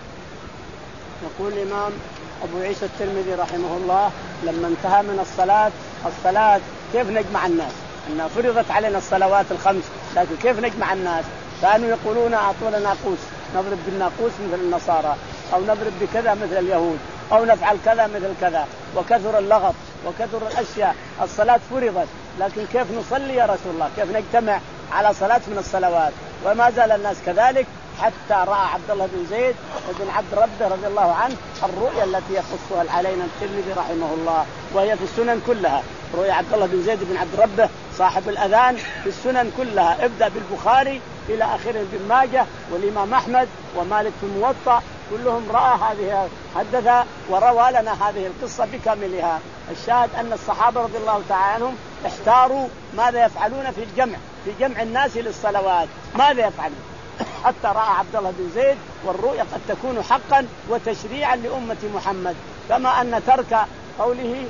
يقول الإمام أبو عيسى الترمذي رحمه الله لما انتهى من الصلاة الصلاة كيف نجمع الناس؟ أنها فرضت علينا الصلوات الخمس لكن كيف نجمع الناس؟ كانوا يقولون أعطونا ناقوس نضرب بالناقوس مثل النصارى أو نضرب بكذا مثل اليهود أو نفعل كذا مثل كذا وكثر اللغط وكثر الأشياء. الصلاة فرضت لكن كيف نصلي يا رسول الله؟ كيف نجتمع على صلاة من الصلوات؟ وما زال الناس كذلك حتى رأى عبد الله بن زيد بن عبد ربه رضي الله عنه الرؤيا التي يقصها علينا الترمذي رحمه الله وهي في السنن كلها. رؤيا عبد الله بن زيد بن عبد ربه صاحب الأذان في السنن كلها ابدأ بالبخاري إلى آخره ابن ماجه والإمام أحمد ومالك في الموطأ كلهم رأى هذه حدث وروى لنا هذه القصة بكاملها. الشاهد أن الصحابة رضي الله تعالى عنهم احتاروا ماذا يفعلون في الجمع في جمع الناس للصلوات ماذا يفعلون حتى رأى عبد الله بن زيد والرؤيا قد تكون حقا وتشريعا لأمة محمد كما أن ترك قوله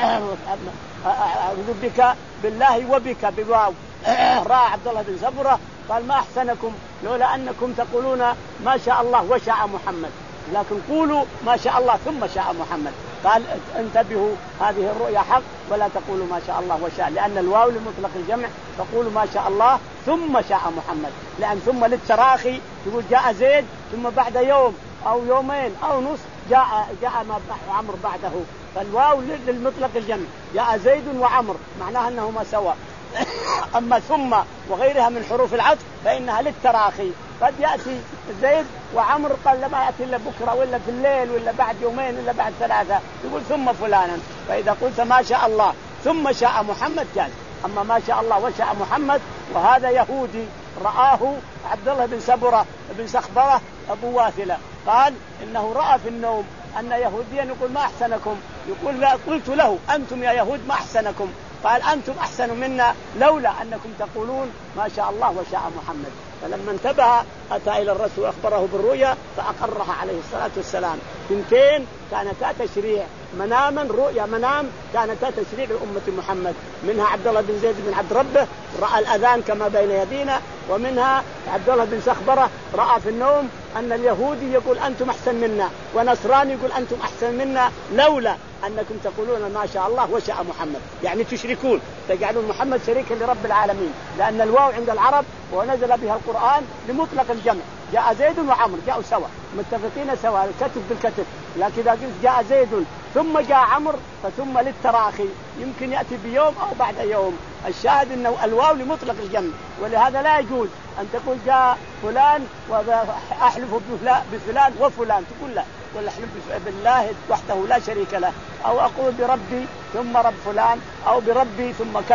أعوذ بك بالله وبك بواو رأى عبد الله بن زبرة قال ما أحسنكم لولا أنكم تقولون ما شاء الله وشاء محمد لكن قولوا ما شاء الله ثم شاء محمد. قال انتبهوا هذه الرؤيا حق ولا تقولوا ما شاء الله وشاء لأن الواو لمطلق الجمع فقولوا ما شاء الله ثم شاء محمد لأن ثم للتراخي يقول جاء زيد ثم بعد يوم أو يومين أو نصف جاء جاء عمرو بعده فالواو للمطلق الجمع جاء زيد وعمر معناها أنهما سوا. أما ثم وغيرها من حروف العطف فإنها للتراخي قد يأتي زيد وعمر قال لما يأتي إلا بكرة ولا في الليل ولا بعد يومين ولا بعد ثلاثة يقول ثم فلانا. فإذا قلت ما شاء الله ثم شاء محمد جاز. أما ما شاء الله وشاء محمد وهذا يهودي رآه عبد الله بن سبرة بن سخبرة أبو واثلة قال إنه رأى في النوم أن يهوديا يقول ما أحسنكم يقول لا قلت له أنتم يا يهود ما أحسنكم قال أنتم أحسن منا لولا أنكم تقولون ما شاء الله وشاء محمد. فلما انتبه أتى إلى الرسول وأخبره بالرؤيا فأقرها عليه الصلاة والسلام. اثنتين كانتا تشريع مناما رؤيا منام كانتا تشريع لأمة محمد. منها عبد الله بن زيد بن عبد ربه رأى الأذان كما بين يدينا ومنها عبد الله بن سخبرة رأى في النوم أن اليهودي يقول أنتم أحسن منا ونصراني يقول أنتم أحسن منا لولا أنكم تقولون ما شاء الله وشاء محمد يعني تشركون تجعلون محمد شريكا لرب العالمين لأن الواو عند العرب ونزل بها القرآن لمطلق الجمع جاء زيد وعمر جاءوا سوا متفقين سوا الكتف بالكتف. لكن إذا قلت جاء زيد ثم جاء عمر فثم للتراخي يمكن يأتي بيوم أو بعد يوم. الشاهد أنه الواو لمطلق الجمع ولهذا لا يجوز أن تقول جاء فلان وأحلف بفلان وفلان تقول لا ولا أحلف بالله وحده لا شريك له أو أقول بربي ثم رب فلان أو بربي ثم كذا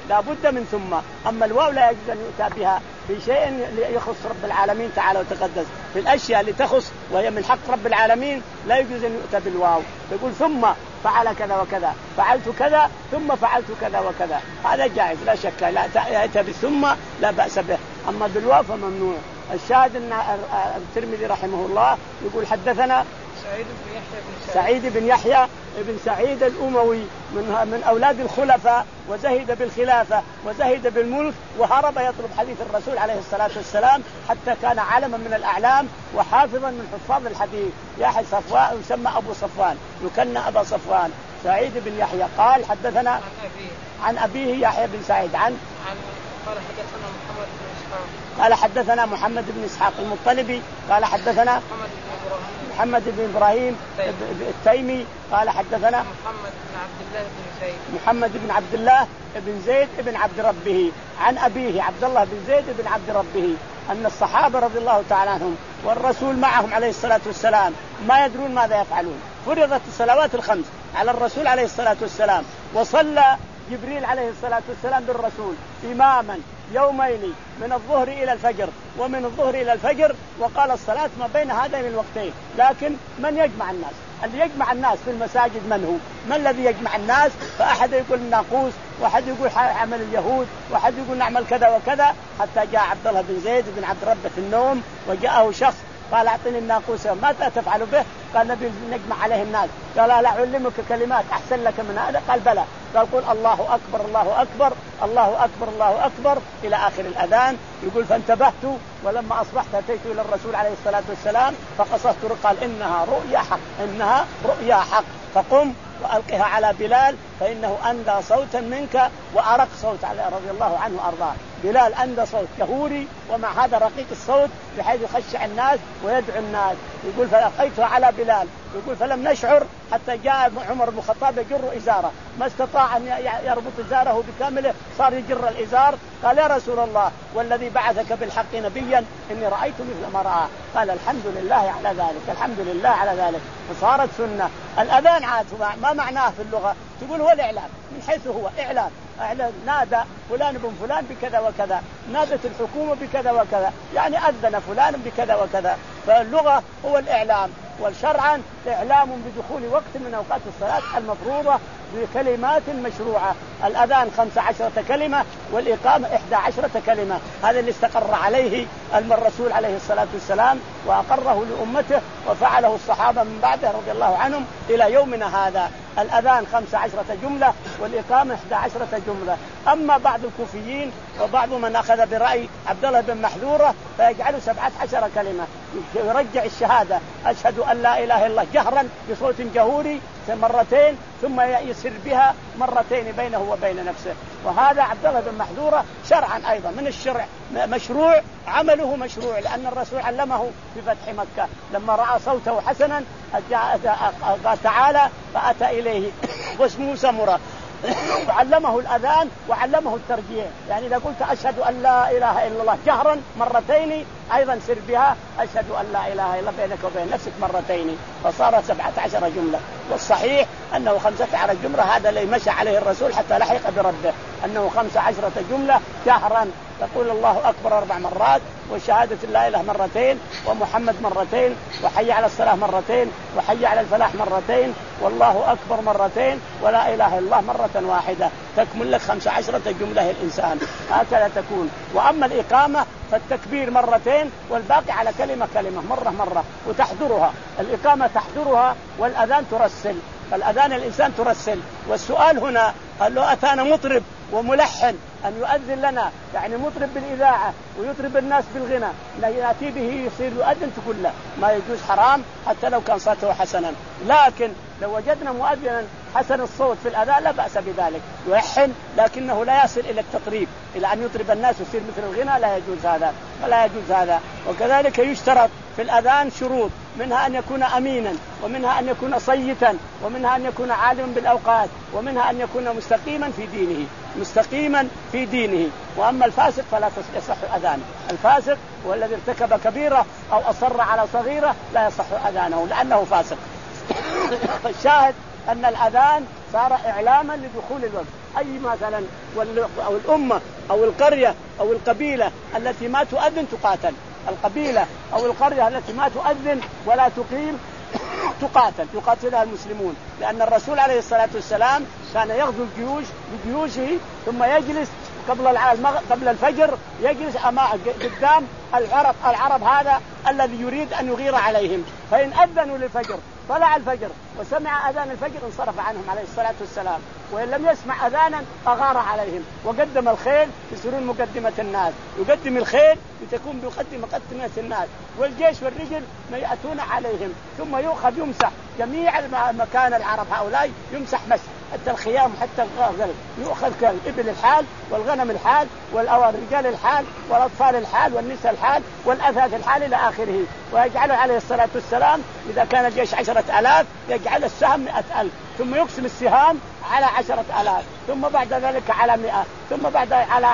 لابد من ثم. أما الواو لا يجوز أن يؤتى بها في شيء يخص رب العالمين تعالى وتقدس، في الأشياء اللي تخص وهي من حق رب العالمين لا يجوز أن يؤتى بالواو. يقول ثم فعل كذا وكذا، فعلت كذا ثم فعلت كذا وكذا، هذا جائز لا شك، لا يأتى بالثم لا بأس به، أما بالواو فممنوع. الشاهد أن الترمذي رحمه الله يقول حدثنا سعيد بن يحيى بن سعيد بن يحيى بن سعيد الأموي من من أولاد الخلفاء، وزهد بالخلافة وزهد بالملك، وهرب يطلب حديث الرسول عليه الصلاة والسلام حتى كان علما من الأعلام وحافظا من حفاظ الحديث. يحيى صفوان يسمى أبو صفوان، يكنى أبا صفوان. سعيد بن يحيى قال حدثنا عن أبيه عن أبيه يحيى بن سعيد عن عن قال حدثنا محمد بن إسحاق قال حدثنا محمد بن إسحاق المطلبي قال حدثنا محمد بن إبراهيم محمد بن إبراهيم التيمي قال حدثنا محمد بن عبد الله بن زيد محمد بن عبد الله بن زيد بن عبد ربه عن أبيه عبد الله بن زيد بن عبد ربه أن الصحابة رضي الله تعالى عنهم والرسول معهم عليه الصلاة والسلام ما يدرون ماذا يفعلون. فرضت الصلوات الخمس على الرسول عليه الصلاة والسلام، وصلى جبريل عليه الصلاة والسلام بالرسول إماما يومين من الظهر إلى الفجر ومن الظهر إلى الفجر، وقال الصلاة ما بين هذين الوقتين. لكن من يجمع الناس؟ اللي يجمع الناس في المساجد من هو؟ ما الذي يجمع الناس؟ فأحد يقول الناقوس، واحد يقول عمل اليهود، واحد يقول نعمل كذا وكذا، حتى جاء عبد الله بن زيد بن عبد ربه في النوم وجاءه شخص قال أعطني الناقوس ماذا تفعل به؟ قال نبي نجمع عليه الناس. قال لا أعلمك كلمات أحسن لك من هذا؟ قال بلى. قال قل الله أكبر الله أكبر الله أكبر الله أكبر إلى آخر الأذان. يقول فانتبهت ولما أصبحت أتيت إلى الرسول عليه الصلاة والسلام فقصصت، قال إنها رؤيا حق إنها رؤيا حق فقم وألقها على بلال فإنه أندى صوتا منك وأرق صوت على رضي الله عنه وأرضاه. بلال أندى صوت كهوري ومع هذا رقيق الصوت بحيث يخشع الناس ويدعو الناس. يقول فألقيتها على بلال. يقول فلم نشعر حتى جاء عمر بن الخطاب يجر إزاره، ما استطاع أن يربط إزاره بكامله، صار يجر الإزار. قال يا رسول الله والذي بعثك بالحق نبيا إني رأيت مثل ما رأى. قال الحمد لله على ذلك الحمد لله على ذلك. فصارت سنة. الأذان عاد ما معناه في اللغة؟ تقول هو الإعلام، من حيث هو إعلام أعلن نادى فلان بن فلان بكذا وكذا، نادت الحكومة بكذا وكذا، يعني أذن فلان بكذا وكذا. فاللغة هو الإعلام، والشرعا إعلام بدخول وقت من أوقات الصلاة المفروضة بكلمات مشروعة. الأذان خمس عشرة كلمة والإقامة إحدى عشرة كلمة، هذا اللي استقر عليه الرسول عليه الصلاة والسلام وأقره لأمته وفعله الصحابة من بعده رضي الله عنهم إلى يومنا هذا. الأذان خمس عشرة جملة والإقامة إحدى عشرة جملة. أما بعض الكوفيين وبعض من أخذ برأي عبد الله بن محذورة فيجعلوا سبعة عشر كلمة، يرجع الشهادة أشهد أن لا إله إلا الله جهرا بصوت جهوري مرتين ثم يسر بها مرتين بينه وبين نفسه. وهذا عبد الله بن محذورة شرعا أيضا من الشرع مشروع، عمله مشروع، لأن الرسول علمه في فتح مكة لما رأى صوته حسنا قال تعالى فأتى إليه واسمه سمرة وعلمه الأذان وعلمه الترجيع. يعني إذا قلت أشهد أن لا إله إلا الله جهرا مرتين أيضا سر بها أشهد أن لا إله إلا بينك وبين نفسك مرتين، فصارت سبعة عشر جملة. والصحيح أنه خمسة عشر جملة، هذا اللي مشى عليه الرسول حتى لحق بربه، أنه خمسة عشرة جملة جهرا. تقول الله أكبر أربع مرات وشهادة لا إله مرتين ومحمد مرتين وحي على الصلاة مرتين وحي على الفلاح مرتين والله أكبر مرتين ولا إله إلا الله مرة واحدة، تكمل لك خمس عشرة جملة الإنسان، هكذا تكون. وأما الإقامة فالتكبير مرتين والباقي على كلمة كلمة مرة مرة، وتحضرها الإقامة تحضرها والأذان ترسل. الأذان الإنسان ترسل. والسؤال هنا قال له أتانا مطرب وملحن أن يؤذن لنا، يعني مطرب بالإذاعة ويطرب الناس بالغنى يأتي به يصير يؤذن، تقول لا ما يجوز حرام حتى لو كان صوته حسنا. لكن لو وجدنا مؤذنا حسن الصوت في الأذان لا بأس بذلك، يلحن لكنه لا يصل إلى التطريب إلى أن يطرب الناس ويصير مثل الغنى، لا يجوز هذا ولا يجوز هذا. وكذلك يشترط في الأذان شروط، منها أن يكون أمينا ومنها أن يكون صيتا ومنها أن يكون عالما بالأوقات ومنها أن يكون مستقيما في دينه مستقيما في دينه. وأما الفاسق فلا يصح أذانه. الفاسق هو الذي ارتكب كبيرة أو أصر على صغيرة لا يصح أذانه لأنه فاسق. فالشاهد أن الأذان صار إعلاما لدخول الوقت. أي مثلا أو الأمة أو القرية أو القبيلة التي ما تؤذن تقاتل. القبيلة أو القرية التي ما تؤذن ولا تقيم تقاتل يقاتلها المسلمون، لأن الرسول عليه الصلاة والسلام كان يغزو الجيوش بجيوشه ثم يجلس قبل قبل الفجر، يجلس أمام قدام العرب العرب هذا الذي يريد أن يغير عليهم، فإن أذنوا للفجر طلع الفجر وسمع أذان الفجر انصرف عنهم عليه الصلاة والسلام، وإن لم يسمع أذانا أغار عليهم وقدم الخيل يصيرون مقدمة الناس، يقدم الخيل لتكون بيقدم مقدمة الناس، والجيش والرجل ما يأتون عليهم، ثم يؤخذ يمسح جميع مكان العرب هؤلاء يمسح مسح، حتى الخيام حتى الغنم يؤخذ كالإبل الحال والغنم الحال والرجال الحال والأطفال الحال والنساء الحال والأثاث الحال إلى آخره، ويجعله عليه الصلاة والسلام إذا كان الجيش عشرة آلاف يجعل السهم مئة ألف، ثم يقسم السهام على عشرة آلاف، ثم بعد ذلك على مئة، ثم بعد على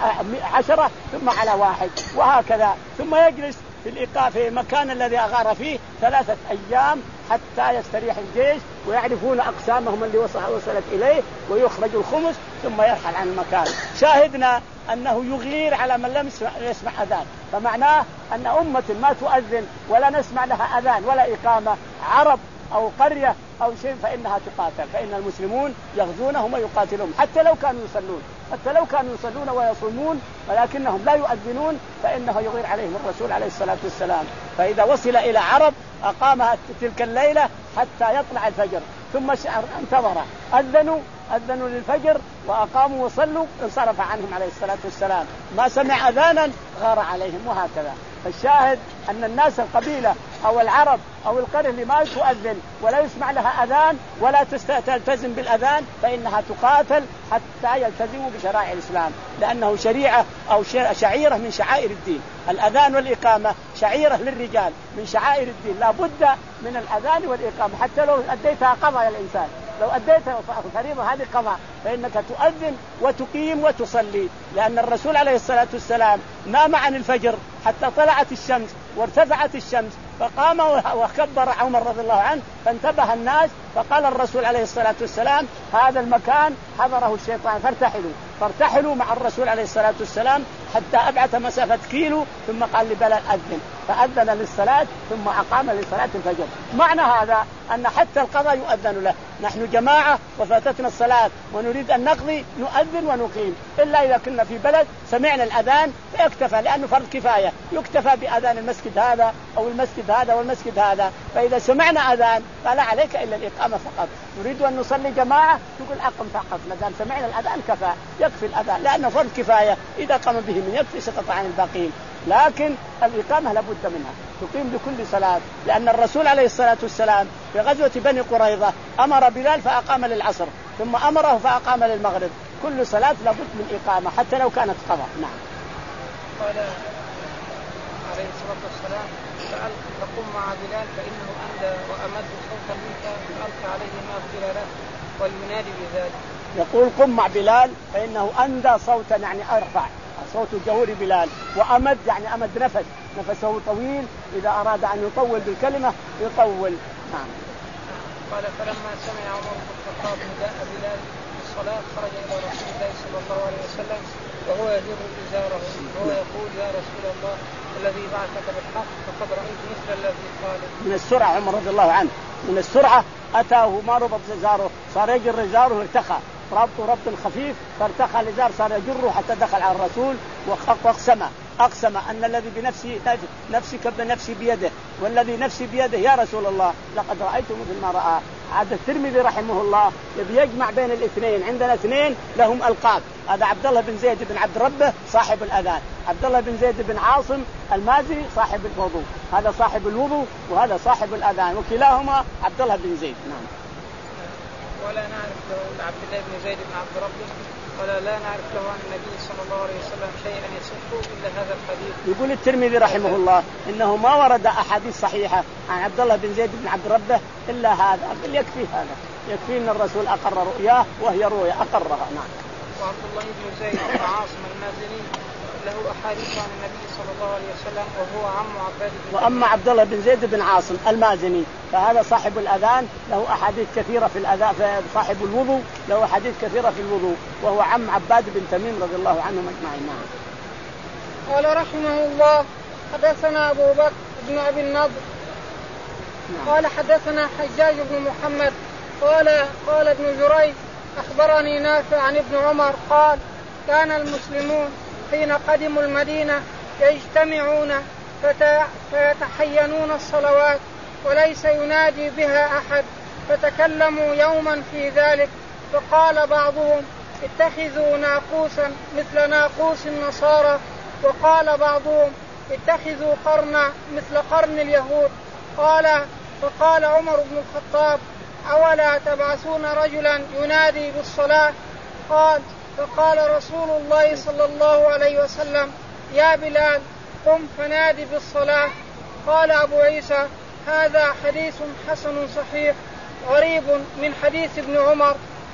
عشرة، ثم على واحد، وهكذا، ثم يجلس في الإيقاف في المكان الذي أغار فيه ثلاثة أيام حتى يستريح الجيش ويعرفون أقسامهم اللي وصلت إليه ويخرج الخمس ثم يرحل عن المكان. شاهدنا أنه يغير على من لم يسمع أذان، فمعناه أن أمة ما تؤذن ولا نسمع لها أذان ولا إقامة، عرب أو قرية أو شيء، فإنها تقاتل، فإن المسلمون يغزونهم ويقاتلون حتى لو كانوا يصلون، حتى لو كانوا يصلون ويصومون ولكنهم لا يؤذنون فإنه يغير عليهم الرسول عليه الصلاة والسلام. فإذا وصل إلى عرب أقامها تلك الليلة حتى يطلع الفجر، ثم انتظر أذنوا أذنوا للفجر وأقاموا وصلوا انصرف عنهم عليه الصلاة والسلام، ما سمع أذانا غار عليهم، وهكذا. فالشاهد أن الناس القبيلة أو العرب أو القرية اللي ما تؤذن ولا يسمع لها أذان ولا تلتزم بالأذان فإنها تقاتل حتى يلتزموا بشرائع الإسلام، لأنه شريعة أو شعيرة من شعائر الدين. الأذان والإقامة شعيرة للرجال من شعائر الدين، لا بد من الأذان والإقامة، حتى لو أديتها قضاء الإنسان، لو أديت الفريضة هذه قضاء فإنك تؤذن وتقيم وتصلي، لأن الرسول عليه الصلاة والسلام نام عن الفجر حتى طلعت الشمس وارتفعت الشمس، فقام وكبر عمر رضي الله عنه، فانتبه الناس، فقال الرسول عليه الصلاة والسلام هذا المكان حضره الشيطان فارتحلوا، فارتحلوا مع الرسول عليه الصلاة والسلام حتى أبعد مسافة كيلو، ثم قال لبلال أذن، فأذن للصلاة ثم أقام لصلاة الفجر. معنى هذا أن حتى القضاء يؤذن له، نحن جماعة وفاتتنا الصلاة ونريد أن نقضي نؤذن ونقيم، إلا إذا كنا في بلد سمعنا الأذان فيكتفى، لأنه فرض كفاية، يكتفى بأذان المسجد هذا أو المسجد هذا والمسجد هذا، فإذا سمعنا أذان فلا عليك إلا الإقامة فقط. نريد أن نصلي جماعة تقول أقم فقط، ما دام سمعنا الأذان كفى، يكفي الأذان، لأنه فرض كفاية، إذا قام به من يكفي سقط عن الباقين. لكن الإقامة لابد منها، تقيم لكل صلاة، لأن الرسول عليه الصلاة والسلام في غزوة بني قريظة أمر بلال فأقام للعصر، ثم أمره فأقام للمغرب، كل صلاة لابد من إقامة حتى لو كانت قضاء. نعم. قال عليه الصلاة والسلام سألت تقوم مع بلال فإنه أندى وأمد صوتا منك فألقى عليه ما قيل له وينادي بذلك. يقول قم مع بلال فإنه أندى صوتا يعني أرفع صوت جهوري بلال، وأمد يعني أمد نفس، نفسه طويل، إذا أراد أن يطول بالكلمة يطول. نعم. قال فلما سمع عمر بن الخطاب نداء بلال بالصلاة خرج إلى رسول الله صلى الله عليه وسلم وهو يجر إزاره وهو يقول يا رسول الله الذي بعثك بالحق فقد رأيت مثل الذي قال. من السرعة عمر رضي الله عنه، من السرعة أتاه ما ربط إزاره، صار يجر إزاره وارتخى، ربط ربط خفيف فارتخى الإزار، صار يجره حتى دخل على الرسول وأقسم أقسم أن الذي بنفسي نفسك بنفسي بيده والذي نفسي بيده يا رسول الله لقد رأيت مثل ما رأى. عاد الترمذي رحمه الله يبي يجمع بين الاثنين، عندنا اثنين لهم ألقاب، هذا عبد الله بن زيد بن عبد ربه صاحب الأذان، عبد الله بن زيد بن عاصم المازي صاحب الوضوء، هذا صاحب الوضوء وهذا صاحب الأذان، وكلاهما عبد الله بن زيد. نعم. ولا نعرف له عبد الله بن زيد بن عبد ربه ولا لا نعرف له عن النبي صلى الله عليه وسلم شيئا يصح إلا هذا الحديث. يقول الترمذي رحمه الله إنه ما ورد أحاديث صحيحة عن عبد الله بن زيد بن عبد ربه إلا هذا، قال يكفي هذا، يكفي أن الرسول أقر رؤياه وهي رؤيا أقرها. نعم. وعبد الله بن زيد بن عاصم المازني له أحاديث عن النبي صلى الله عليه وسلم وهو عم عباد بن. وأما عبد الله بن زيد بن عاصم المازني فهذا صاحب الأذان له أحاديث كثيرة في الأذان، صاحب الوضوء له أحاديث كثيرة في الوضوء، وهو عم عباد بن تميم رضي الله عنهم أجمعين. قال رحمه الله حدثنا أبو بكر بن أبي النضر قال حدثنا حجاج بن محمد قال قال ابن جريج أخبرني نافع عن ابن عمر قال كان المسلمون حين قدموا المدينة يجتمعون فيتحينون الصلوات وليس ينادي بها أحد، فتكلموا يوما في ذلك فقال بعضهم اتخذوا ناقوسا مثل ناقوس النصارى، وقال بعضهم اتخذوا قرنا مثل قرن اليهود. قال فقال عمر بن الخطاب أولا تبعثون رجلا ينادي بالصلاة؟ قال فقال رسول الله صلى الله عليه وسلم يا بلال قم فنادي بالصلاة. قال أبو عيسى هذا حديث حسن صحيح غريب من حديث ابن عمر.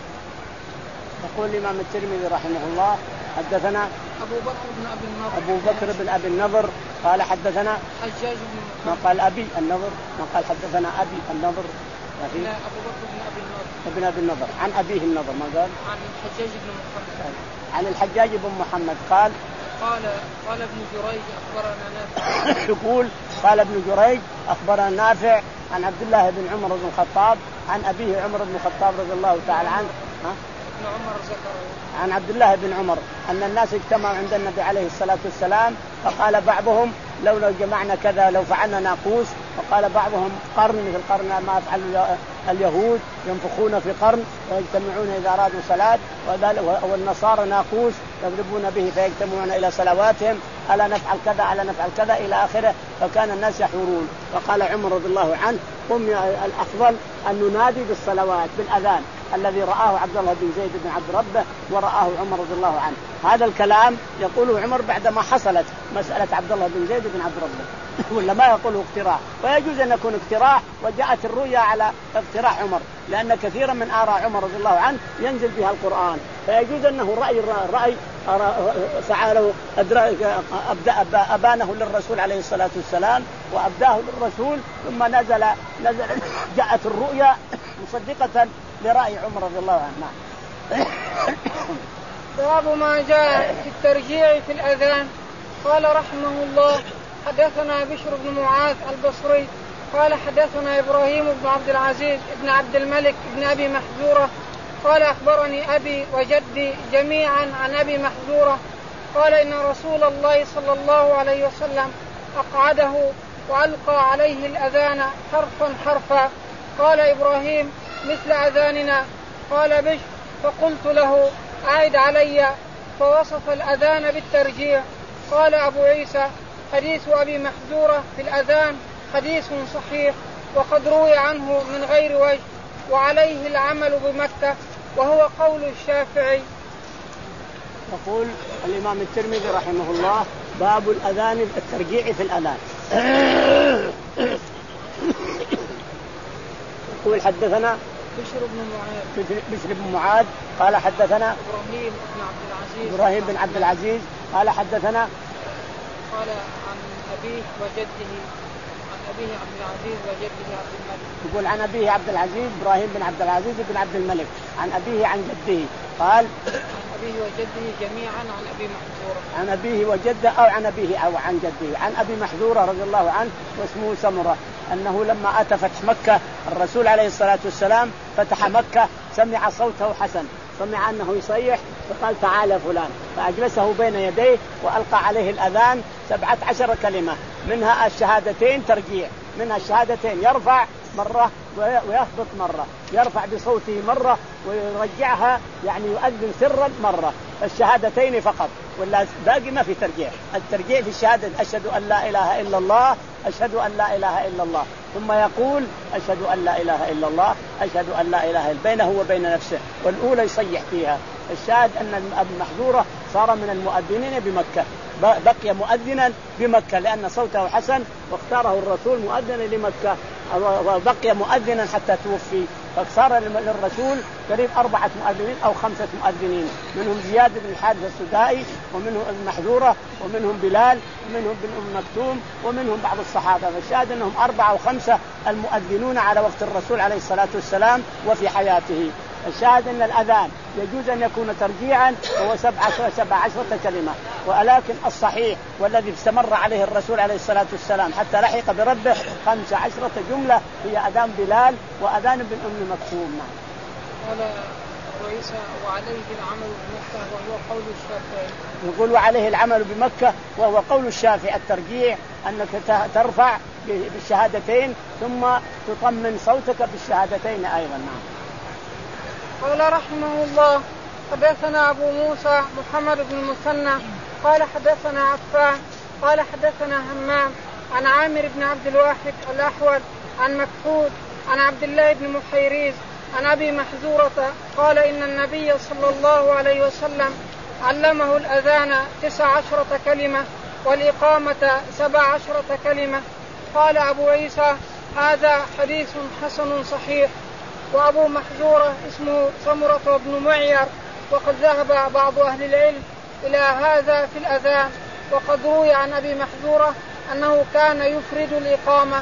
يقول الإمام الترمذي رحمه الله حدثنا أبو بكر بن أبي النضر أبو بكر بن أبي النضر قال حدثنا حجاج بن ما قال أبي النضر ما قال حدثنا أبي النضر لا أبو بكر بن أبي النضر ابن أبي النضر عن أبيه النضر ما قال عن الحجاج بن محمد عن الحجاج بن محمد قال قال قال ابن جريج أخبرنا نافع يقول قال ابن جريج أخبرنا نافع عن عبد الله بن عمر بن الخطاب عن أبيه عمر بن الخطاب رضي الله تعالى عنه ها؟ ابن عمر ذكر عن عبد الله بن عمر أن الناس اجتمعوا عند النبي عليه الصلاة والسلام فقال بعضهم لو لو جمعنا كذا لو فعلنا ناقوس، وقال بعضهم قرن مثل قرن ما يفعل اليهود ينفخون في قرن ويجتمعون إذا أرادوا صلاة، والنصارى ناقوس يضربون به فيجتمعون إلى صلواتهم ألا نفعل كذا ألا نفعل كذا إلى آخره. فكان الناس يحورون، فقال عمر رضي الله عنه قم الأفضل أن ننادي بالصلوات بالأذان الذي رآه عبد الله بن زيد بن عبد ربه ورآه عمر رضي الله عنه. هذا الكلام يقوله عمر بعدما حصلت مسألة عبد الله بن زيد بن عبد ربه ولا ما يقوله اقتراح، ويجوز أن يكون اقتراح وجاءت الرؤيا على اقتراح عمر، لأن كثيرا من آراء عمر رضي الله عنه ينزل بها القرآن، فيجوز أنه رأي رأي فعله أبانه للرسول عليه الصلاة والسلام وأبداه للرسول ثم نزل نزل جاءت الرؤيا مصدقة لرأي عمر رضي الله عنه. باب ما جاء في الترجيع في الأذان. قال رحمه الله حدثنا بشر بن معاذ البصري قال حدثنا إبراهيم بن عبد العزيز بن عبد الملك بن أبي محذورة قال أخبرني أبي وجدي جميعا عن أبي محذورة قال إن رسول الله صلى الله عليه وسلم أقعده وألقى عليه الأذان حرفا حرفا. قال إبراهيم مثل أذاننا. قال بشر فقلت له أعد علي، فوصف الأذان بالترجيع. قال أبو عيسى حديث أبي محذورة في الأذان حديث صحيح وقد روي عنه من غير وجه، وعليه العمل بمكة وهو قول الشافعي. يقول الإمام الترمذي رحمه الله باب الأذان الترجيع في الأذان. يقول حدثنا بشر بن معاذ بشر بن معاذ قال حدثنا إبراهيم بن عبد العزيز إبراهيم بن عبد العزيز قال حدثنا قال عن أبيه وجده عن أبيه عبد العزيز وجده عبد الملك. يقول عن أبيه عبد العزيز إبراهيم بن عبد العزيز بن عبد الملك عن أبيه عن جده قال عن أبيه وجده جميعا عن أبي محذورة عن أبيه وجده أو عن أبيه أو عن جده عن أبي محذورة رضي الله عنه واسمه سمرة أنه لما أتى فتح مكة الرسول عليه الصلاة والسلام فتح مكة سمع صوته حسن، سمع أنه يصيح فقال تعال فلان، فأجلسه بين يديه وألقى عليه الأذان سبعة عشر كلمة منها الشهادتين ترجيع، منها الشهادتين يرفع مرة ويهبط مرة، يرفع بصوته مرة ويرجعها يعني يؤذن سرا مرة، الشهادتين فقط ولا باقي ما في ترجيع. الترجيع في الشهادة أشهد أن لا إله إلا الله أشهد أن لا إله إلا الله ثم يقول أشهد أن لا إله إلا الله أشهد أن لا إله إلا بينه وبين نفسه، والأولى يصيح فيها. الشاهد أن أبي محذورة صار من المؤذنين بمكة، بقي مؤذنا بمكة لأن صوته حسن واختاره الرسول مؤذنا لمكة، وبقي مؤذنا حتى توفي، فصار للرسول قريب أربعة مؤذنين أو خمسة مؤذنين، منهم زياد بن الحارث السدائي، ومنهم المحذورة، ومنهم بلال، ومنهم بن أم مكتوم، ومنهم بعض الصحابة. فالشاهد أنهم أربعة أو خمسة المؤذنون على وقت الرسول عليه الصلاة والسلام وفي حياته. الشاهد أن الأذان يجوز أن يكون ترجيعا وهو سبعة سبع عشرة كلمة، ولكن الصحيح والذي استمر عليه الرسول عليه الصلاة والسلام حتى لحق بربه خمس عشرة جملة هي أذان بلال وأذان بن أم مكتوم. قال رئيس وعليه العمل بمكة وهو قول الشافعي. يقول وعليه العمل بمكة وهو قول الشافعي الترجيع، أنك ترفع بالشهادتين ثم تطمن صوتك بالشهادتين أيضا. قال رحمه الله حدثنا أبو موسى محمد بن المثنى قال حدثنا عفان قال حدثنا همام عن عامر بن عبد الواحد الأحول عن مكحول عن عبد الله بن محيريز عن أبي محذورة قال إن النبي صلى الله عليه وسلم علمه الأذان تسع عشرة كلمة والإقامة سبع عشرة كلمة. قال أبو عيسى هذا حديث حسن صحيح. وأبو محذورة اسمه سمرة بن معير، وقد ذهب بعض أهل العلم إلى هذا في الأذان، وقد روي عن أبي محذورة أنه كان يفرد الإقامة.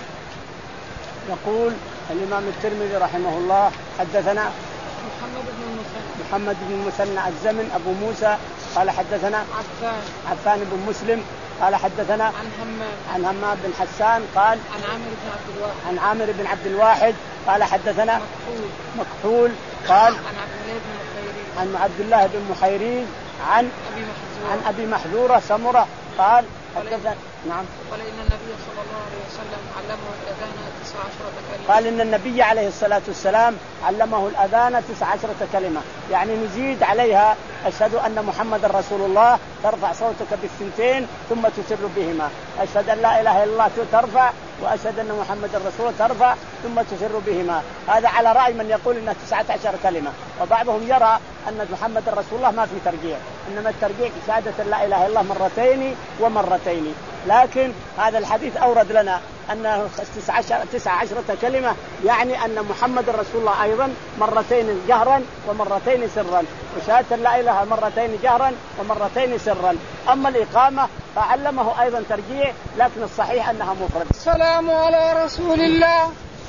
يقول الإمام الترمذي رحمه الله حدثنا محمد بن المثنى محمد بن المثنى الزمن أبو موسى قال حدثنا عفان عفان بن مسلم قال حدثنا عن همام عن همام بن حسان قال عن عامر بن عبد الواحد عن عامر بن عبد الواحد قال حدثنا مكحول مكحول قال عن عبد الله بن محيريز عن عبد الله بن محيريز عن أبي محذورة عن أبي محذورة سمرة قال حدثنا نعم قال إن النبي صلى الله عليه وسلم علمه الأذان تسع عشرة كلمة. قال إن النبي عليه الصلاة والسلام علمه الأذان تسع عشرة كلمة، يعني نزيد عليها أشهد أن محمد رسول الله ترفع صوتك بالثنتين ثم تسر بهما، أشهد أن لا إله إلا الله ترفع، وأشهد أن محمد الرسول ترفع ثم تسر بهما. هذا على رأي من يقول إنها تسعة عشر كلمة، وبعضهم يرى أن محمد الرسول الله ما في ترجيع، إنما الترجيع شهادة لا إله إلا الله مرتين ومرتين. لكن هذا الحديث أورد لنا أنه تسعة عشرة كلمة، يعني أن محمد رسول الله أيضا مرتين جهرا ومرتين سرا، وشهادة لا إله مرتين جهرا ومرتين سرا. أما الإقامة فعلمه أيضا ترجيع، لكن الصحيح أنها مفرد. السلام على رسول الله.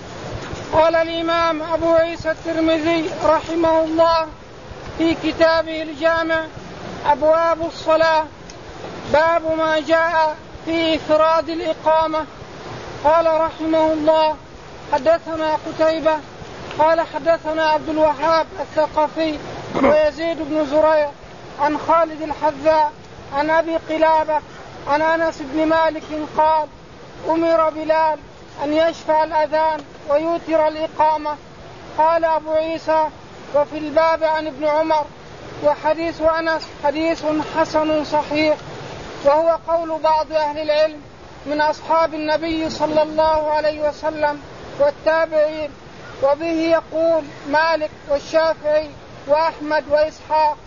قال الإمام أبو عيسى الترمذي رحمه الله في كتابه الجامع أبواب الصلاة باب ما جاء في إفراد الإقامة. قال رحمه الله حدثنا قتيبة قال حدثنا عبد الوهاب الثقفي ويزيد بن زريع عن خالد الحذاء عن أبي قلابة عن أنس بن مالك قال أمر بلال أن يشفع الأذان ويوتر الإقامة. قال أبو عيسى وفي الباب عن ابن عمر. وحديث أنس حديث حسن صحيح، وهو قول بعض أهل العلم من أصحاب النبي صلى الله عليه وسلم والتابعين، وبه يقول مالك والشافعي وأحمد وإسحاق.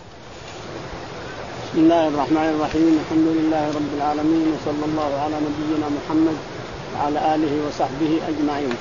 بسم الله الرحمن الرحيم، الحمد لله رب العالمين، وصلى الله على نبينا محمد وعلى آله وصحبه أجمعين.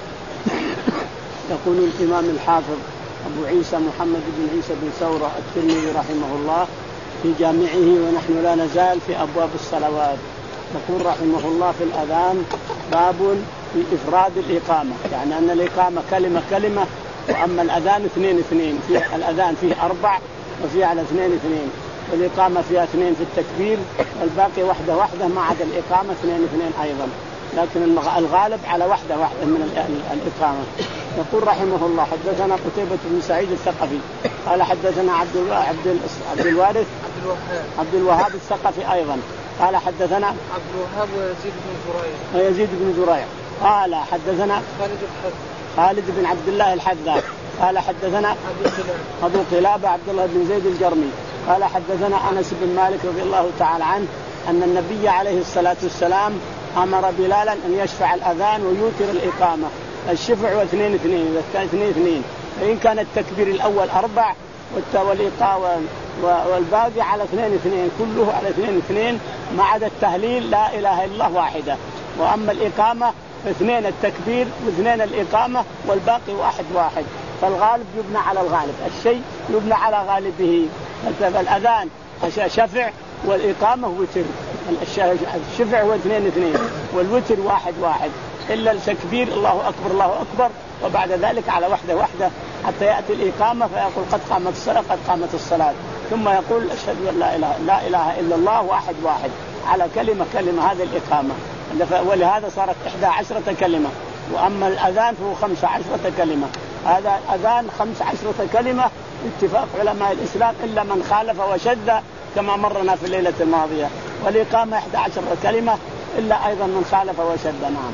يقول الإمام الحافظ أبو عيسى محمد بن عيسى بن ثورة الترمذي رحمه الله في جامعه، ونحن لا نزال في أبواب الصلوات. يقول رحمه الله في الأذان باب في إفراد الإقامة، يعني أن الإقامة كلمة كلمة، وأما الأذان اثنين اثنين. في الأذان فيه أربع وفيه على اثنين اثنين، والإقامة فيها اثنين في التكبير، والباقي واحدة واحدة ما عدا الإقامة اثنين اثنين أيضا، لكن الغالب على واحدة واحدة من الإقامة. يقول رحمه الله حدثنا قتيبة بن سعيد الثقفي قال حدثنا عبد عبد عبد الوارث عبد الوهاب عبد الوهاب الثقفي أيضا قال حدثنا عبد الوهاب ويزيد بن زريع ويزيد بن زريع قال حدثنا خالد الحذاء خالد بن عبد الله الحذاء قال حدثنا أبو قلابة عبد الله بن زيد الجرمي قال حدثنا أنس بن مالك رضي الله تعالى عنه أن النبي عليه الصلاة والسلام أمر بلالا أن يشفع الأذان ويوتر الإقامة. الشفع واثنين اثنين، إذا كان اثنين اثنين، فإن كان التكبير الأول أربع والإقامة والباقي على اثنين اثنين، كله على اثنين اثنين ما عدا التهليل لا إله إلا الله واحدة. وأما الإقامة اثنين التكبير واثنين الإقامة والباقي واحد واحد. فالغالب يبنى على الغالب، الشيء يبنى على غالبه. الأذان شفع والإقامة وتر، الشفع هو اثنين اثنين والوتر واحد واحد، إلا التكبير الله أكبر الله أكبر، وبعد ذلك على وحدة وحدة حتى يأتي الإقامة فيقول قد قامت الصلاة قد قامت الصلاة، ثم يقول أشهد أن لا إله لا إله إلا الله واحد واحد على كلمة كلمة. هذه الإقامة، ولهذا صارت إحدى عشرة كلمة. وأما الأذان فهو خمس عشرة كلمة. هذا أذان خمس عشرة كلمة اتفاق علماء الإسلام، إلا من خالف وشذ كما مرنا في الليلة الماضية. والإقامة إحدى عشرة كلمة إلا أيضا من خالف وشذ. نعم.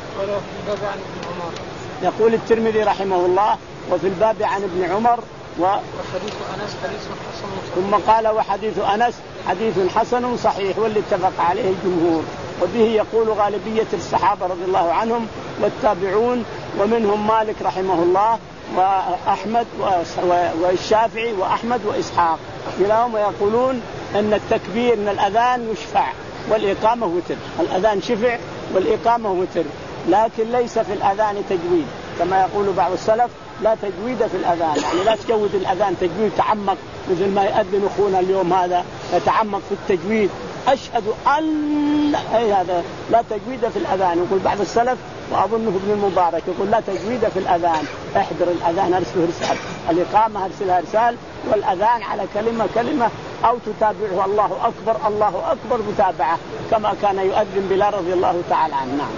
يقول الترمذي رحمه الله وفي الباب عن ابن عمر و... وحديث أنس حديث حسن، ثم قال وحديث أنس حديث حسن صحيح واللي اتفق عليه الجمهور. وبه يقول غالبية الصحابة رضي الله عنهم والتابعون، ومنهم مالك رحمه الله وأحمد والشافعي وأحمد وإسحاق، كلاهم يقولون أن التكبير من الأذان يشفع والإقامة وتر. الأذان شفع والإقامة وتر، لكن ليس في الأذان تجويد كما يقول بعض السلف، لا تجويد في الأذان، يعني لا تجود الأذان تجويد تعمق مثل ما يؤذن أخونا اليوم هذا يتعمق في التجويد أشهد أن أي هذا لا تجويد في الأذان. يقول بعض السلف وأظنه ابن المبارك يقول لا تجويد في الأذان، احضر الأذان أرسله إرسال، الإقامة أرسلها إرسال، والأذان على كلمة كلمة أو تتابعه الله أكبر الله أكبر متابعة كما كان يؤذن بلال رضي الله تعالى عنه. نعم.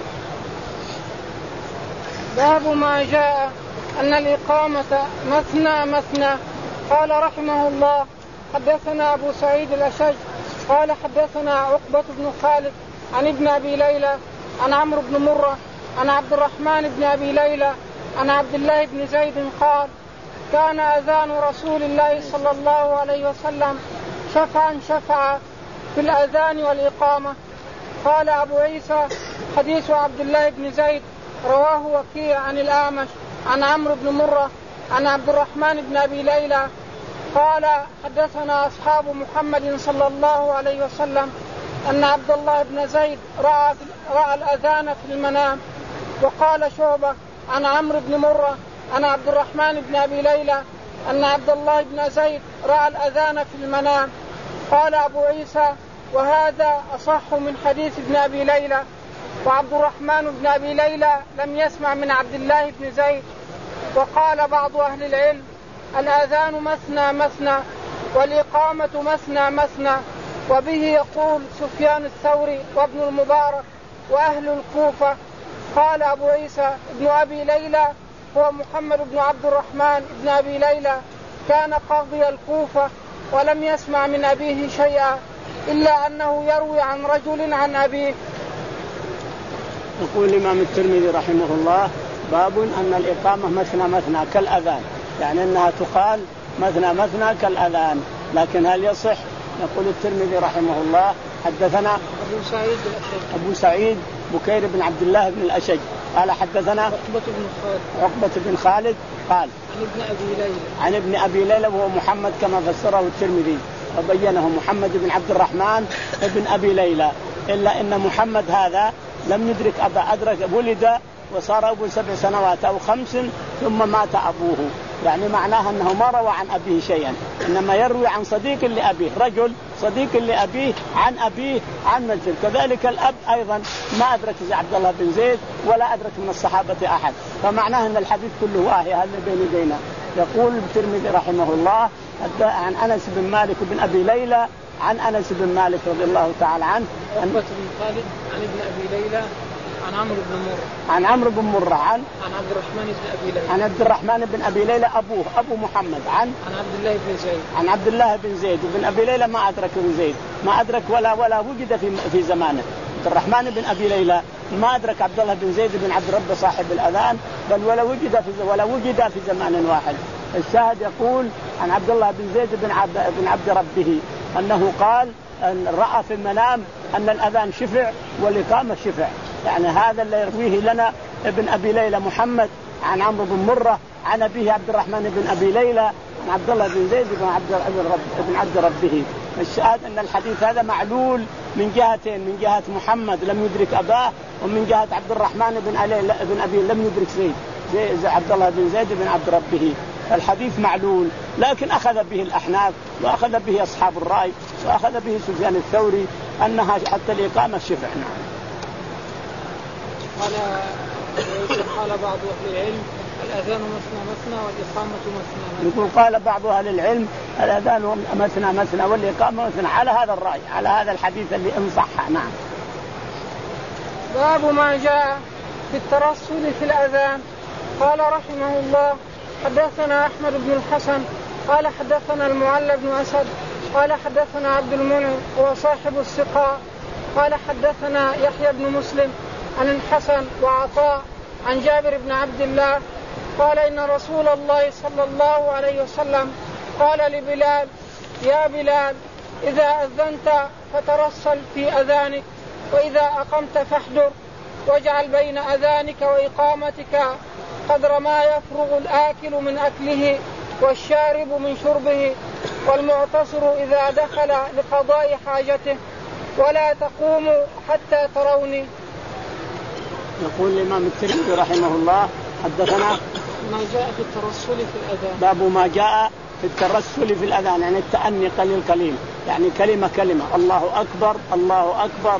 باب ما جاء أن الإقامة مثنى مثنى. قال رحمه الله حدثنا أبو سعيد الأشج قال حدثنا عقبة بن خالد عن ابن أبي ليلى عن عمرو بن مرة عن عبد الرحمن بن أبي ليلى عن عبد الله بن زيد قال كان أذان رسول الله صلى الله عليه وسلم شفعا شفعا في الأذان والإقامة. قال أبو عيسى حديث عبد الله بن زيد رواه وكيع عن الأعمش عن عمرو بن مرة عن عبد الرحمن بن أبي ليلى قال حدثنا أصحاب محمد صلى الله عليه وسلم أن عبد الله بن زيد رأى, رأى الأذان في المنام. وقال شعبة عن عمرو بن مرة عن عبد الرحمن بن أبي ليلى أن عبد الله بن زيد رأى الأذان في المنام. قال أبو عيسى وهذا أصح من حديث ابن أبي ليلى، وعبد الرحمن بن أبي ليلى لم يسمع من عبد الله بن زيد. وقال بعض أهل العلم الأذان مثنى مثنى والإقامة مثنى مثنى، وبه يقول سفيان الثوري وابن المبارك وأهل الكوفة. قال أبو عيسى ابن أبي ليلى هو محمد بن عبد الرحمن بن أبي ليلى كان قاضي الكوفة ولم يسمع من أبيه شيئا إلا أنه يروي عن رجل عن أبيه. يقول الإمام الترمذي رحمه الله باب أن الإقامة مثنى مثنى كالأذان، يعني أنها تقال مثنى مثنى كالأذان، لكن هل يصح؟ يقول الترمذي رحمه الله حدثنا أبو سعيد أبو سعيد بكير بن عبد الله بن الأشج قال حدثنا عقبة بن خالد عقبة بن خالد قال عن ابن أبي ليلى عن ابن أبي ليلى وهو محمد كما فسره الترمذي وبينه محمد بن عبد الرحمن ابن أبي ليلى، إلا أن محمد هذا لم يدرك أبا، أدرك ولد وصار أبو سبع سنوات أو خمس ثم مات أبوه، يعني معناها أنه ما روى عن أبيه شيئا، إنما يروي عن صديق لأبيه، رجل صديق لأبيه عن أبيه عن مجد. كذلك الأب أيضا ما أدرك عبد الله بن زيد ولا أدرك من الصحابة أحد، فمعناه أن الحديث كله واهي هذا بين يدينا. يقول الترمذي رحمه الله عن أنس بن مالك بن أبي ليلى عن أنس بن مالك رضي الله تعالى عنه عقبة بن خالد عن ابن أبي ليلى عن عمرو بن مرة عن عمرو بن مرة عن عن عبد الرحمن بن أبي ليلى عن عبد الرحمن بن أبي ليلى أبوه أبو محمد عن عن عبد الله بن زيد عن عبد الله بن زيد وبن أبي ليلى ما أدرك بن زيد ما أدرك ولا ولا وجد في في زمانه. عبد الرحمن بن أبي ليلى ما أدرك عبد الله بن زيد بن عبد رب صاحب الأذان، بل ولا وجد في ولا وجد في زمان واحد. الشاهد يقول عن عبد الله بن زيد بن عبد بن عبد ربه أنه قال أن رأى في المنام أن الأذان شفع والإقامة شفع، يعني هذا اللي يرويه لنا ابن أبي ليلى محمد عن عمرو بن مرة عن أبيه عبد الرحمن بن أبي ليلى عن عبد الله بن زيد بن عبد بن عبد ربه. الشاهد أن الحديث هذا معلول من جهتين، من جهة محمد لم يدرك أباه، ومن جهة عبد الرحمن بن علي بن أبي لم يدرك زيد زي عبد الله بن زيد بن عبد ربه. الحديث معلول، لكن أخذ به الأحناف وأخذ به أصحاب الرأي وأخذ به سفيان الثوري أنها حتى الإقامة شفع. نعم. قال قال بعض أهل العلم الأذان مثنى مثنى والإقامة مثنى. يقول قال بعض أهل العلم الأذان مثنى مثنى والإقامة مثنى، على هذا الرأي، على هذا الحديث اللي إن صح. نعم. باب ما جاء في الترسل في الأذان. قال رحمه الله حدثنا أحمد بن الحسن قال حدثنا المعلى بن أسد قال حدثنا عبد المنعم هو صاحب السقاء قال حدثنا يحيى بن مسلم عن الحسن وعطاء عن جابر بن عبد الله قال إن رسول الله صلى الله عليه وسلم قال لبلال يا بلال إذا أذنت فترسل في أذانك وإذا أقمت فاحذر واجعل بين أذانك وإقامتك قدر ما يفرغ الآكل من أكله والشارب من شربه والمعتصر إذا دخل لقضاء حاجته ولا تقوموا حتى تروني. يقول الإمام الترمذي رحمه الله حدثنا ما جاء في الترسل في الأذان. باب ما جاء في الترسل في الأذان، يعني التأني قليل قليل، يعني كلمة كلمة الله أكبر الله أكبر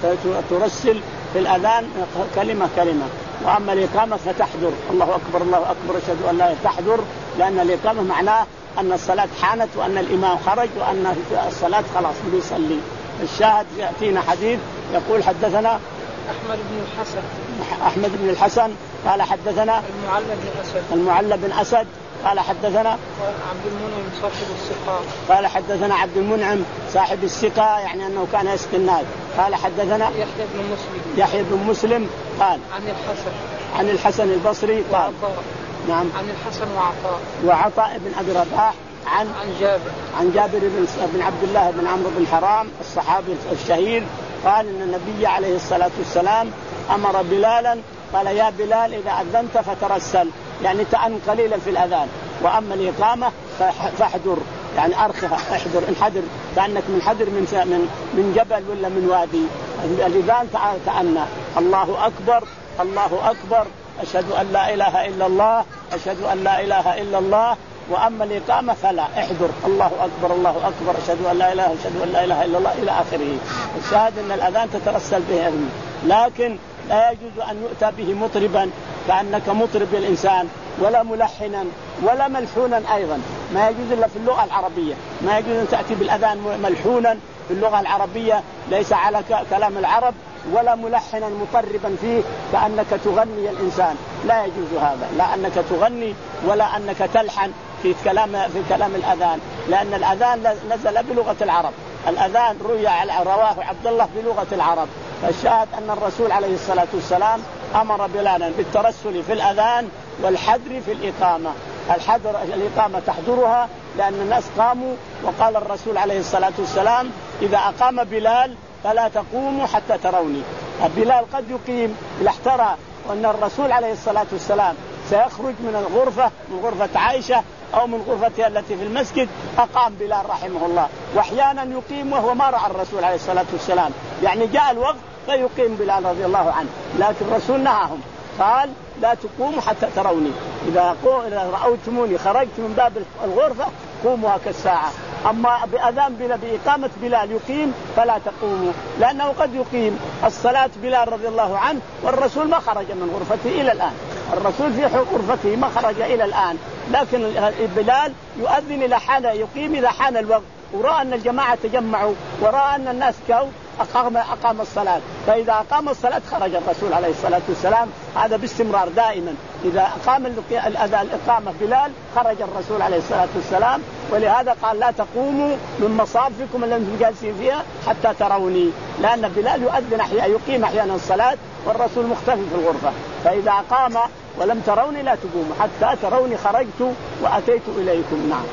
ترسل في الأذان كلمة كلمة. وأما الإقامة فتحضر الله أكبر الله أكبر أشهد أن لا تحضر، لأن الإقامة معناه أن الصلاة حانت وأن الإمام خرج وأن الصلاة خلاص بيصلي. الشاهد يأتينا حديث يقول حدثنا أحمد بن الحسن أحمد بن الحسن قال حدثنا المعلى بن أسد المعلى بن أسد قال حدثنا عبد المنعم صاحب السقاء قال حدثنا عبد المنعم صاحب السقاء، يعني أنه كان يسقي الناس. قال حدثنا يحيى بن مسلم يحيى بن مسلم قال عن الحسن عن الحسن البصري قال وعطاء. نعم عن الحسن وعطاء وعطاء بن أبي رباح عن عن جابر عن جابر بن, بن عبد الله بن عمرو بن حرام الصحابي الشهير قال إن النبي عليه الصلاة والسلام أمر بلالا قال يا بلال إذا أذنت فترسل، يعني تأن قليلا في الأذان، وأما الإقامة فاحذر يعني أرخها احذر انحدر كأنك من حدر من من من جبل ولا من وادي. الأذان تأنى الله أكبر الله أكبر أشهد أن لا إله إلا الله أشهد أن لا إله إلا الله. وأما الإقامة فلا احذر الله أكبر الله أكبر أشهد أن لا إله أشهد أن لا إله إلا الله إلى آخره. الشاهد أن الأذان تترسل به، لكن لا يجوز أن يؤتى به مطربا كأنك مطرب الإنسان ولا ملحنا ولا ملحونا، أيضا ما يجوز إلا في اللغة العربية، ما يجوز أن تأتي بالأذان ملحونا في اللغة العربية ليس على كلام العرب، ولا ملحنا مطربا فيه كأنك تغني الإنسان، لا يجوز هذا، لا أنك تغني ولا أنك تلحن في كلام في كلام الأذان، لأن الأذان نزل بلغة العرب، الأذان روي رواه عبد الله بلغة العرب. فالشاهد أن الرسول عليه الصلاة والسلام أمر بلالا بالترسل في الأذان والحذر في الإقامة. الحذر الإقامة تحضرها لأن الناس قاموا، وقال الرسول عليه الصلاة والسلام إذا أقام بلال فلا تقوموا حتى تروني. بلال قد يقيم الاحترى وأن الرسول عليه الصلاة والسلام سيخرج من الغرفة من غرفة عائشة أو من غرفتها التي في المسجد، أقام بلال رحمه الله، وأحيانا يقيم وهو ما رأى الرسول عليه الصلاة والسلام، يعني جاء الوقت فيقيم بلال رضي الله عنه، لكن الرسول نهاهم قال لا تقوموا حتى تروني، إذا رأيتموني خرجت من باب الغرفة قوموا كالساعة. أما بأذان بلا بإقامة بلال يقيم فلا تقوموا، لأنه قد يقيم الصلاة بلال رضي الله عنه والرسول ما خرج من غرفته إلى الآن، الرسول في غرفته ما خرج إلى الآن، لكن بلال يؤذن إلى حان يقيم إذا حان الوقت، ورأى أن الجماعة تجمعوا ورأى أن الناس كوا أقام أقام الصلاة، فإذا أقام الصلاة خرج الرسول عليه الصلاة والسلام، هذا باستمرار دائما، إذا أقام الأذان الإقامة بلال خرج الرسول عليه الصلاة والسلام. ولهذا قال لا تقوموا من مصافكم التي أنتم جالسين فيها حتى تروني، لأن بلال يؤذن أحيانا يقيم أحيانا الصلاة والرسول مختفي في الغرفة، فإذا أقام ولم تروني لا تقوموا حتى تروني خرجت وأتيت إليكم. نعم.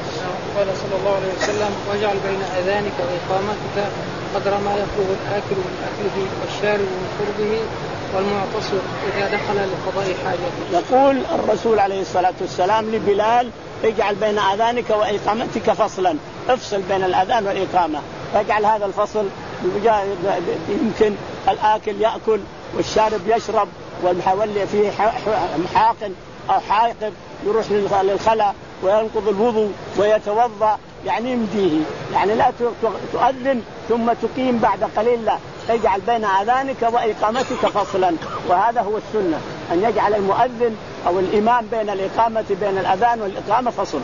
قال صلى الله عليه وسلم واجعل بين أذانك وإقامتك قدر ما يفرغ الآكل من أكله والشارب من شربه والمعتصر إذا دخل لقضاء حاجته. يقول الرسول عليه الصلاة والسلام لبلال اجعل بين أذانك وإقامتك فصلا، افصل بين الأذان والإقامة، فاجعل هذا الفصل يمكن الآكل يأكل والشارب يشرب والمحولي فيه محاقن أو حاقب يروح للخلاء وينقض الوضوء ويتوضأ، يعني يمديه. يعني لا تؤذن ثم تقيم بعد قليل، لا، تجعل بين أذانك وإقامتك فصلا. وهذا هو السنة، أن يجعل المؤذن أو الإمام بين الإقامة بين الأذان والإقامة فصل،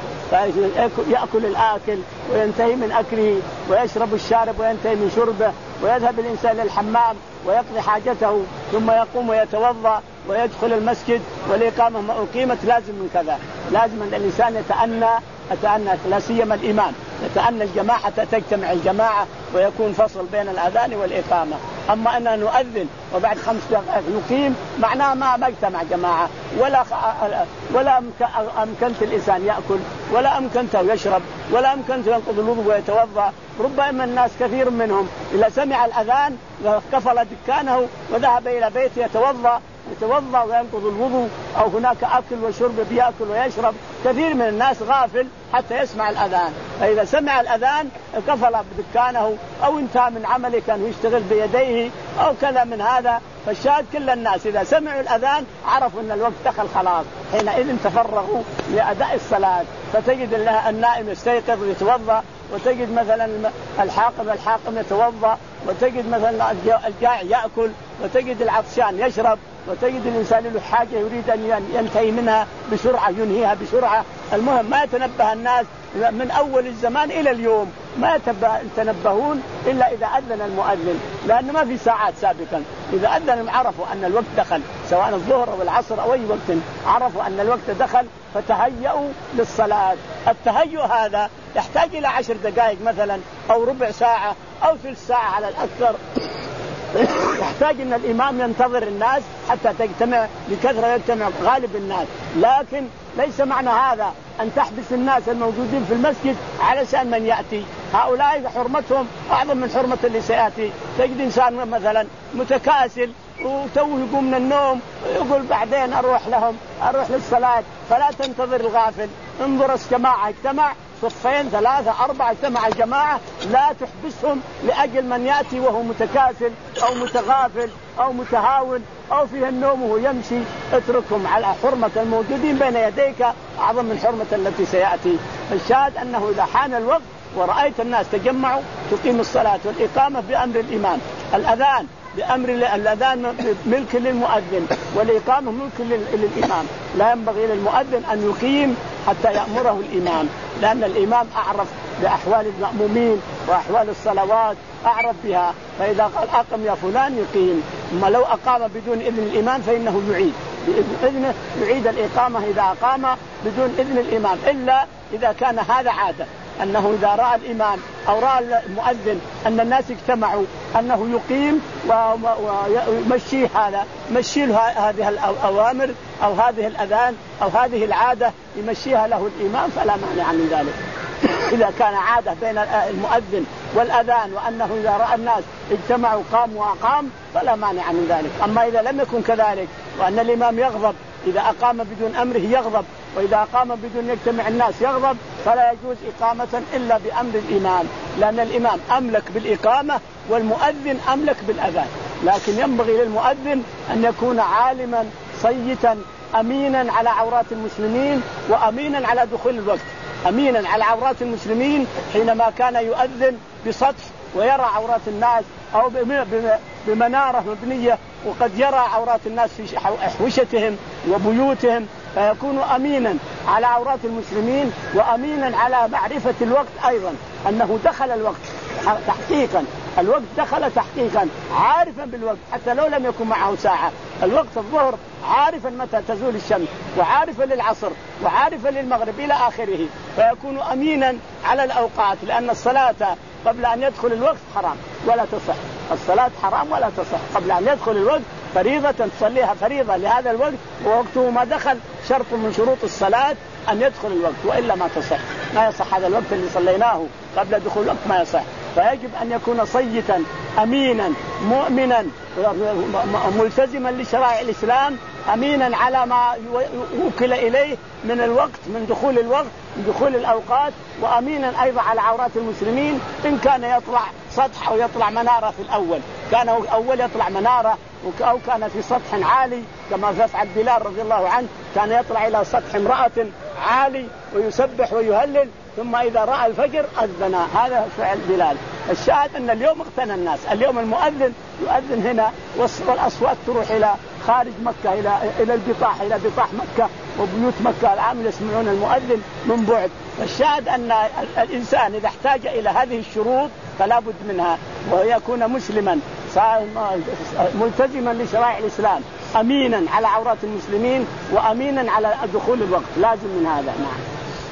فيأكل الآكل وينتهي من أكله، ويشرب الشارب وينتهي من شربه، ويذهب الإنسان للحمام ويقضي حاجته، ثم يقوم ويتوضأ ويدخل المسجد والإقامة ما أقيمت. لازم من كذا، لازم أن الإنسان يتأنى يتأنى لا سيما الإمام يتأنى الجماعة تجتمع الجماعة ويكون فصل بين الأذان والإقامة. أما أن نؤذن وبعد خمس دقائق نقيم معناه ما ما اجتمع جماعة، ولا ولا أمكنت الإنسان يأكل، ولا أمكنته يشرب، ولا أمكنته ينقض الوضوء ويتوضأ. ربما الناس كثير منهم إذا سمع الأذان كفل دكانه وذهب إلى بيته يتوضأ يتوضأ وينقض الوضوء، أو هناك أكل وشرب بيأكل ويشرب. كثير من الناس غافل حتى يسمع الأذان، فإذا سمع الأذان كفل بدكانه أو انتهى من عمله كان يشتغل بيديه أو كذا من هذا. فالشاهد كل الناس إذا سمعوا الأذان عرفوا أن الوقت دخل خلاص، حينئذ تفرغوا لأداء الصلاة. فتجد النائم يستيقظ ويتوضأ، وتجد مثلا الحاقم الحاقم يتوضأ، وتجد مثلا الجائع يأكل، وتجد العطشان يشرب، وتجد الإنسان له حاجة يريد أن ينتهي منها بسرعة ينهيها بسرعة. المهم ما يتنبه الناس من أول الزمان إلى اليوم، ما يتنبهون إلا إذا أذن المؤذن، لأن ما في ساعات سابقا. إذا أذن عرفوا أن الوقت دخل، سواء الظهر أو العصر أو أي وقت، عرفوا أن الوقت دخل فتهيأوا للصلاة. التهيؤ هذا يحتاج إلى عشر دقائق مثلا أو ربع ساعة أو ثلث ساعة على الأكثر. يحتاج أن الإمام ينتظر الناس حتى تجتمع بكثرة، يجتمع غالب الناس. لكن ليس معنى هذا أن تحبس الناس الموجودين في المسجد علشان من يأتي. هؤلاء حرمتهم أعظم من حرمة اللي سيأتي. تجد إنسان مثلا متكاسل وتوه يقوم من النوم يقول بعدين أروح لهم أروح للصلاة، فلا تنتظر الغافل. انظر الجماعة اجتمع صفين ثلاثة أربعة اجتمع الجماعة، لا تحبسهم لأجل من يأتي وهو متكاسل أو متغافل أو متهاون أو فيه النوم وهو يمشي. اتركهم على حرمة الموجودين بين يديك أعظم من حرمة التي سيأتي. الشاهد أنه إذا حان الوقت ورأيت الناس تجمعوا تقيم الصلاة، والإقامة بأمر الإمام، الأذان بأمر الأذان ملك للمؤذن، والإقامة ملك للإمام. لا ينبغي للمؤذن أن يقيم حتى يأمره الإمام، لأن الإمام أعرف بأحوال المأمومين وأحوال الصلوات أعرف بها. فإذا قال أقم يا فلان يقيم، أما لو أقام بدون إذن الإمام فإنه يعيد بإذنه، يعيد الإقامة إذا أقام بدون إذن الإمام، إلا إذا كان هذا عادة، أنه إذا رأى الإمام أو رأى المؤذن أن الناس اجتمعوا أنه يقيم ويمشيه هذا يمشي له هذه الأوامر أو هذه الأذان أو هذه العادة يمشيها له الإمام فلا مانع من ذلك. إذا كان عادة بين المؤذن والأذان وأنه إذا رأى الناس اجتمعوا قام وأقام فلا مانع من ذلك. أما إذا لم يكن كذلك وأن الإمام يغضب، إذا أقام بدون أمره يغضب، وإذا أقام بدون يجتمع الناس يغضب، فلا يجوز إقامة إلا بأمر الإمام، لأن الإمام أملك بالإقامة والمؤذن أملك بالأذان. لكن ينبغي للمؤذن أن يكون عالما صيتا أمينا على عورات المسلمين وأمينا على دخول الوقت، أمينا على عورات المسلمين حينما كان يؤذن بسطح ويرى عورات الناس أو بمنارة مبنية وقد يرى عورات الناس في أحوشتهم وبيوتهم، فيكون أمينا على عورات المسلمين وأمينا على معرفة الوقت أيضا، أنه دخل الوقت تحقيقا، الوقت دخل تحقيقا، عارفا بالوقت حتى لو لم يكن معه ساعة. الوقت الظهر عارفا متى تزول الشمس، وعارفا للعصر، وعارفا للمغرب إلى آخره، فيكون أمينا على الأوقات، لأن الصلاة قبل أن يدخل الوقت حرام ولا تصح، الصلاة حرام ولا تصح قبل أن يدخل الوقت، فريضة تصليها فريضة لهذا الوقت ووقته ما دخل، شرط من شروط الصلاة أن يدخل الوقت، وإلا ما تصح، ما يصح هذا الوقت اللي صليناه قبل دخول الوقت ما يصح. فيجب أن يكون صيتا أمينا مؤمنا ملتزما لشرائع الإسلام، أمينا على ما وكل إليه من الوقت، من دخول الوقت، من دخول الأوقات، وأمينا أيضا على عورات المسلمين. إن كان يطلع سطح أو يطلع منارة في الأول، كان أول يطلع منارة أو كان في سطح عالي كما يفعل بلال رضي الله عنه، كان يطلع إلى سطح امرأة عالي ويسبح ويهلل، ثم إذا رأى الفجر أذن. هذا فعل بلال. الشاهد أن اليوم اقتنى الناس، اليوم المؤذن يؤذن هنا والأصوات تروح إلى خارج مكة، إلى إلى البطاح، إلى بطاح مكة وبيوت مكة العام يسمعون المؤذن من بعد. الشاهد أن الإنسان إذا احتاج إلى هذه الشروط فلا بد منها، وهي يكون مسلما ملتزما لشرائع الإسلام، أمينا على عورات المسلمين وأمينا على دخول الوقت، لازم من هذا. نعم.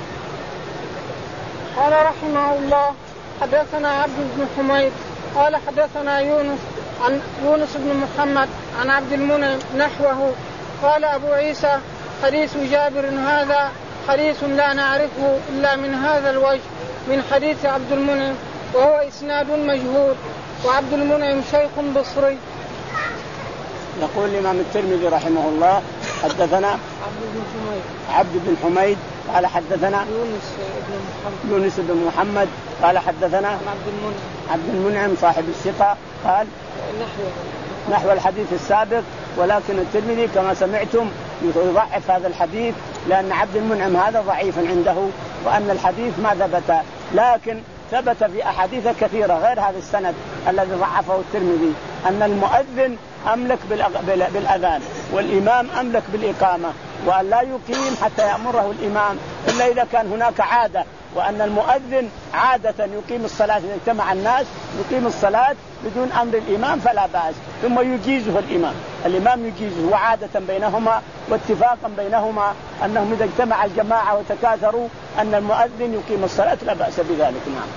قال رحمه الله حدثنا عبد بن حميد قال حدثنا يونس عن يونس بن محمد عن عبد المنعم نحوه. قال أبو عيسى حديث جابر هذا حديث لا نعرفه إلا من هذا الوجه من حديث عبد المنعم، وهو إسناد مجهول، وعبد المنعم شيخ بصري. يقول الإمام الترمذي رحمه الله حدثنا عبد بن حميد عبد بن حميد قال حدثنا يونس بن محمد يونس بن محمد قال حدثنا عبد المنعم عبد المنعم صاحب الثقة قال نحو نحو الحديث السابق، ولكن الترمذي كما سمعتم يضعف هذا الحديث لأن عبد المنعم هذا ضعيف عنده، وأن الحديث ما ثبت، لكن ثبت في أحاديث كثيرة غير هذا السند الذي ضعفه الترمذي، أن المؤذن أملك بالأذان والإمام أملك بالإقامة، وأن لا يقيم حتى يأمره الإمام إلا إذا كان هناك عادة، وأن المؤذن عادة يقيم الصلاة إذا اجتمع الناس يقيم الصلاة بدون أمر الإمام فلا بأس، ثم يجيزه الإمام الإمام يجيزه، وعادة بينهما واتفاقا بينهما أنهم إذا اجتمع الجماعة وتكاثروا أن المؤذن يقيم الصلاة لا بأس بذلك. نعم.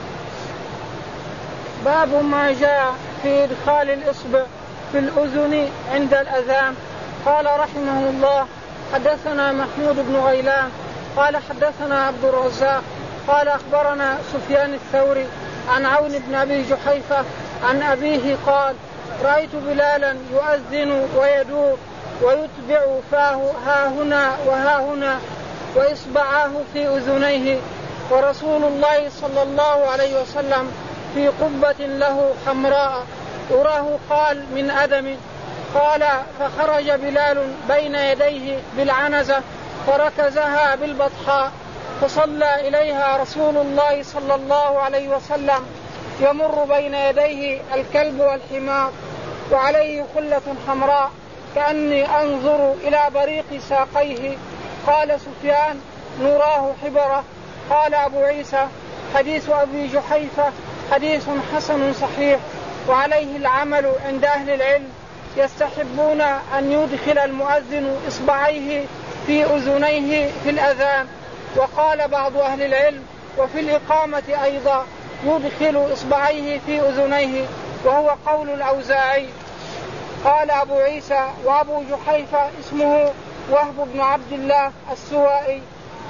باب ما جاء في إدخال الإصبع في الأذن عند الأذان. قال رحمه الله حدثنا محمود بن غيلان قال حدثنا عبد الرزاق قال أخبرنا سفيان الثوري عن عون بن أبي جحيفة عن أبيه قال رأيت بلالا يؤذن ويدور ويتبع فاه ها هنا وها هنا وإصبعاه في أذنيه، ورسول الله صلى الله عليه وسلم في قبة له حمراء أراه قال من أدم. قال فخرج بلال بين يديه بالعنزة فركزها بالبطحاء فصلى إليها رسول الله صلى الله عليه وسلم يمر بين يديه الكلب والحمار وعليه خلة حمراء كأني أنظر إلى بريق ساقيه. قال سفيان نراه حبرة. قال أبو عيسى حديث أبي جحيفة حديث حسن صحيح، وعليه العمل عند أهل العلم، يستحبون أن يدخل المؤذن إصبعيه في أذنيه في الأذان. وقال بعض أهل العلم وفي الإقامة أيضا يدخل إصبعيه في أذنيه، وهو قول الأوزاعي. قال أبو عيسى وأبو جحيفة اسمه وهب بن عبد الله السوائي.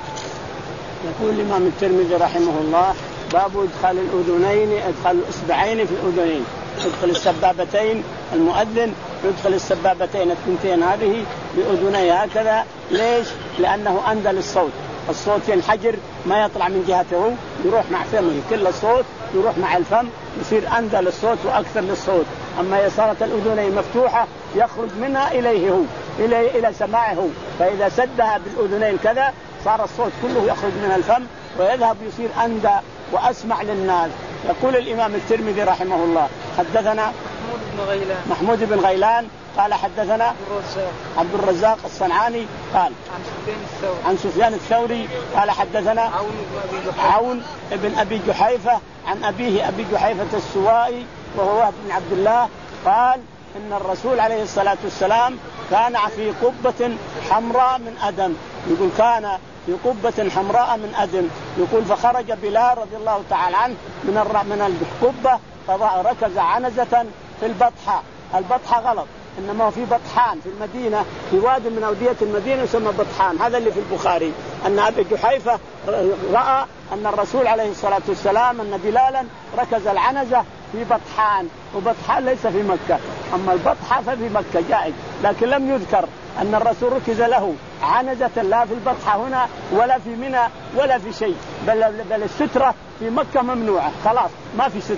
يقول الإمام الترمذي رحمه الله باب إدخال الأذنين إدخال الإصبعين في الأذنين، يدخل السبابتين المؤذن يدخل السبابتين الثنتين هذه بأذنيه هكذا. ليش؟ لأنه أندى للصوت، الصوت ينحجر ما يطلع من جهته يروح مع فمه، كل الصوت يروح مع الفم يصير أندى للصوت وأكثر للصوت. أما صارت الأذنين مفتوحة يخرج منها إليه هو إلى إلى سماعه، فإذا سدها بالأذنين كذا صار الصوت كله يخرج من الفم ويذهب يصير أندى وأسمع للناس. يقول الإمام الترمذي رحمه الله حدثنا محمود بن غيلان محمود بن غيلان قال حدثنا عبد الرزاق عبد الرزاق الصنعاني قال عن سفيان الثوري عن سفيان الثوري قال حدثنا عون بن أبي جحيفة عون بن أبي جحيفة عن أبيه أبي جحيفة السوائي وهو وهب بن عبد الله قال إن الرسول عليه الصلاة والسلام كان في قبة حمراء من أدم. يقول كان في قبة حمراء من أدم. يقول فخرج بلال رضي الله تعالى عنه من من القبة فركز عنزة في البطحة. البطحة غلط، إنما في بطحان في المدينة في واد من أودية المدينة يسمى بطحان، هذا اللي في البخاري. أن أبي جحيفة رأى أن الرسول عليه الصلاة والسلام أن بلالا ركز العنزة في بطحان، وبطحان ليس في مكة، أما البطحة ففي مكة جائز، لكن لم يذكر أن الرسول ركز له عنزة لا في البطحة هنا ولا في منى ولا في شيء، بل, بل السترة في مكة ممنوعة خلاص ما في سترة.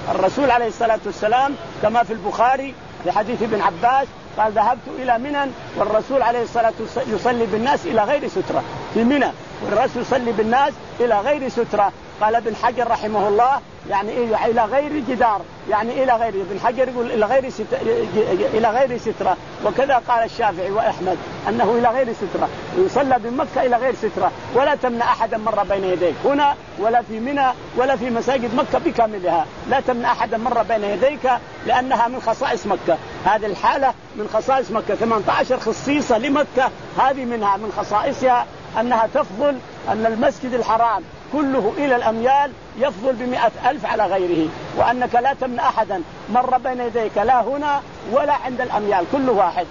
الرسول عليه الصلاة والسلام كما في البخاري في حديث ابن عباس قال ذهبت إلى منى والرسول عليه الصلاة والسلام يصلي بالناس إلى غير سترة في منى، والرسول يصلي بالناس إلى غير سترة. قال ابن حجر رحمه الله يعني إيه إلى غير جدار، يعني إلى غير، ابن حجر يقول إلى غير سترة، إلى غير سترة. وكذا قال الشافعي وأحمد أنه إلى غير سترة، ويصلى بمكة إلى غير سترة، ولا تمنع أحدا مر بين يديك هنا ولا في منى ولا في مساجد مكة بكاملها، لا تمنع أحدا مر بين يديك لأنها من خصائص مكة. هذه الحالة من خصائص مكة، ثمانية عشر خصيصة لمكة، هذه منها من خصائصها أنها تفضل أن المسجد الحرام كله إلى الأميال يفضل بمئة ألف على غيره، وأنك لا تمنع أحدا مر بين يديك لا هنا ولا عند الأميال، كله واحد.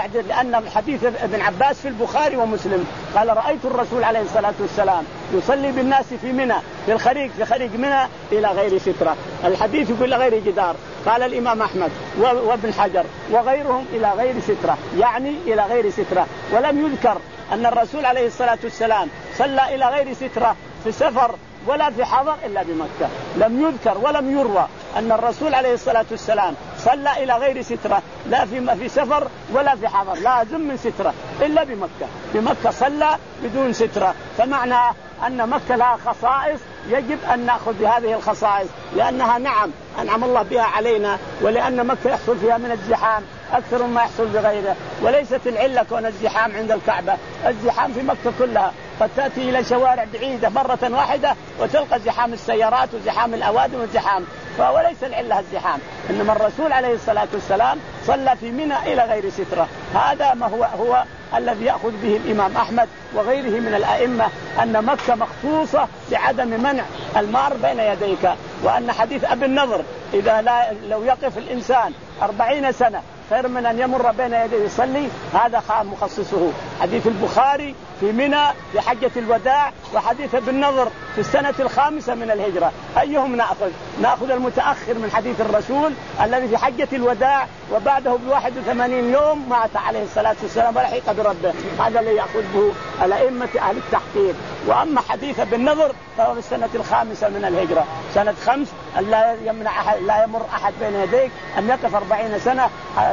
لأن حديث ابن عباس في البخاري ومسلم قال رأيت الرسول عليه الصلاة والسلام يصلي بالناس في منى في الخريج في خريج منى إلى غير سترة. الحديث يقول غير جدار. قال الإمام أحمد وابن حجر وغيرهم إلى غير سترة، يعني إلى غير سترة. ولم يذكر أن الرسول عليه الصلاة والسلام صلى إلى غير سترة في سفر ولا في حضر إلا بمكة. لم يذكر ولم يروى أن الرسول عليه الصلاة والسلام صلى إلى غير سترة لا في في سفر ولا في حضر، لازم من سترة إلا بمكة. بمكة صلى بدون سترة. فمعنى أن مكة لها خصائص يجب أن نأخذ بهذه الخصائص، لأنها نعم أنعم الله بها علينا، ولأن مكة يحصل فيها من الزحام أكثر مما يحصل بغيره. وليست العلة كون الزحام عند الكعبة، الزحام في مكة كلها، قد تأتي إلى شوارع بعيدة مرة واحدة وتلقى زحام السيارات وزحام الأوادم والزحام، فوليس العلة الزحام. إنما الرسول عليه الصلاة والسلام صلى في منى إلى غير سترة. هذا ما هو هو الذي يأخذ به الإمام أحمد وغيره من الأئمة، أن مكة مخصوصة بعدم منع المار بين يديك. وأن حديث أبي النضر إذا لا لو يقف الإنسان أربعين سنة خير من أن يمر بين يديه يصلي، هذا خام مخصصه. حديث البخاري في منى في حجة الوداع، وحديث ابن نضر في السنة الخامسة من الهجرة. أيهم نأخذ؟ نأخذ المتأخر من حديث الرسول الذي في حجة الوداع وبعده بواحد وثمانين يوم مات عليه الصلاة والسلام ولحق بربه، هذا اللي يأخذه الأئمة أهل التحقيق. وأما حديث ابن نضر فهو في السنة الخامسة من الهجرة، سنة خمس لا يمنع أحد لا يمر أحد بين يديك، أن يقف أربعين سنة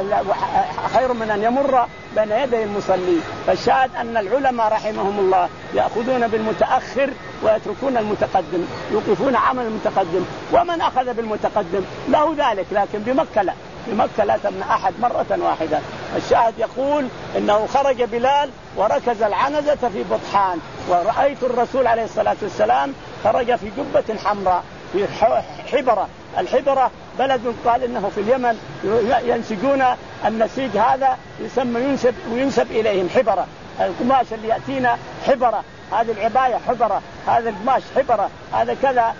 خير من أن يمر بين يدي المصلي. فالشاهد أن العلماء رحمهم الله يأخذون بالمتأخر ويتركون المتقدم، يوقفون عمل المتقدم. ومن أخذ بالمتقدم له ذلك، لكن بمكة لا، بمكة لا تمنع أحد مرة واحدة. الشاهد يقول إنه خرج بلال وركز العنزة في بطحان، ورأيت الرسول عليه الصلاة والسلام خرج في جبة حمراء في حبرة. الحبرة بلد قال إنه في اليمن ينسجون النسيج، هذا يسمى ينسب وينسب إليهم حبرة. القماش اللي يأتينا حبرة، هذه العباية حبرة، هذا القماش حبرة، هذا كذا.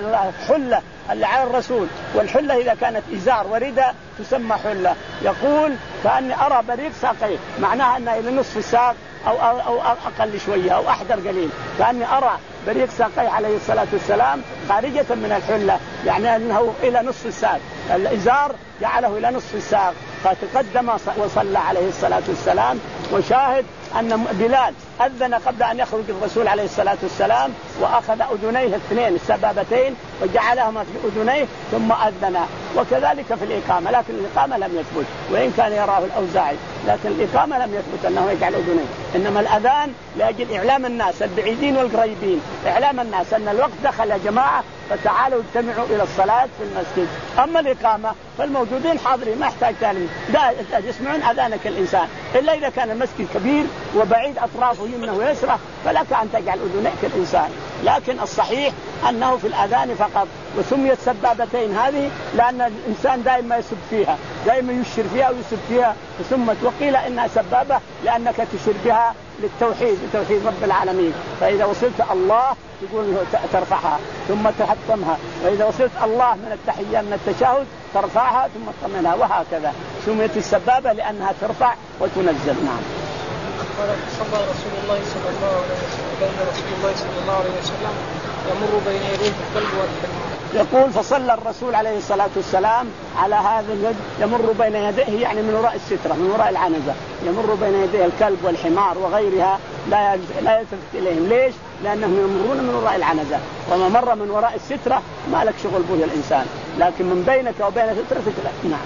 حلة اللي على الرسول، والحلة إذا كانت إزار وردة تسمى حلة. يقول كأني أرى بريق ساقيه، معناها أنه إلى نصف الساق أو, أو, أو أقل شوية أو أحدر قليل. كأني أرى بريق ساقيه عليه الصلاة والسلام خارجة من الحلة، يعني أنه إلى نصف الساق. الإزار جعله إلى نصف الساق، فتقدم وصلى عليه الصلاة والسلام. وشاهد أن بلال أذن قبل أن يخرج الرسول عليه الصلاة والسلام، وأخذ أذنيه الاثنين السبابتين وجعلهما في أذنيه ثم أذن. وكذلك في الإقامة، لكن الإقامة لم يثبت، وإن كان يراه الأوزاعي، لكن الإقامة لم يثبت أنه يجعل أذنيه. إنما الأذان لأجل إعلام الناس البعيدين والقريبين، إعلام الناس أن الوقت دخل يا جماعة فتعالوا اجتمعوا إلى الصلاة في المسجد. أما الإقامة فالموجودين حاضرين ما يحتاج تعليم، لا يسمعون أذانك الإنسان، إلا إذا كان المسجد كبير وبعيد أطرافه يمنه ويسره فلك أن تجعل أذنيك الإنسان. لكن الصحيح أنه في الأذان فقط. وسميت سبابتين هذه لأن الإنسان دائما يسب فيها، دائما يشير فيها ويسب فيها فسمت. وقيل إنها سبابة لأنك تشير بها للتوحيد، لتوحيد رب العالمين. فإذا وصلت الله تقول ترفعها ثم تحطمها، وإذا وصلت الله من التحية من التشهد ترفعها ثم تطمئنها، وهكذا سميت السبابة لأنها ترفع وتنزل. نعم. قال صلى رسول الله صلى الله عليه وسلم بين رسول الله صلى الله عليه وسلم يمر بين يديه الكلب والحمار. يقول فصلى الرسول عليه الصلاة والسلام على هذا اليد، يمر بين يديه يعني من وراء السترة من وراء العنزة، يمر بين يديه الكلب والحمار وغيرها لا لا يلتفت إليهم. ليش؟ لأنهم يمرون من وراء العنزة، وما مر من وراء السترة ما لك شغل به الإنسان. لكن من بينك وبين سترتك لا. نعم.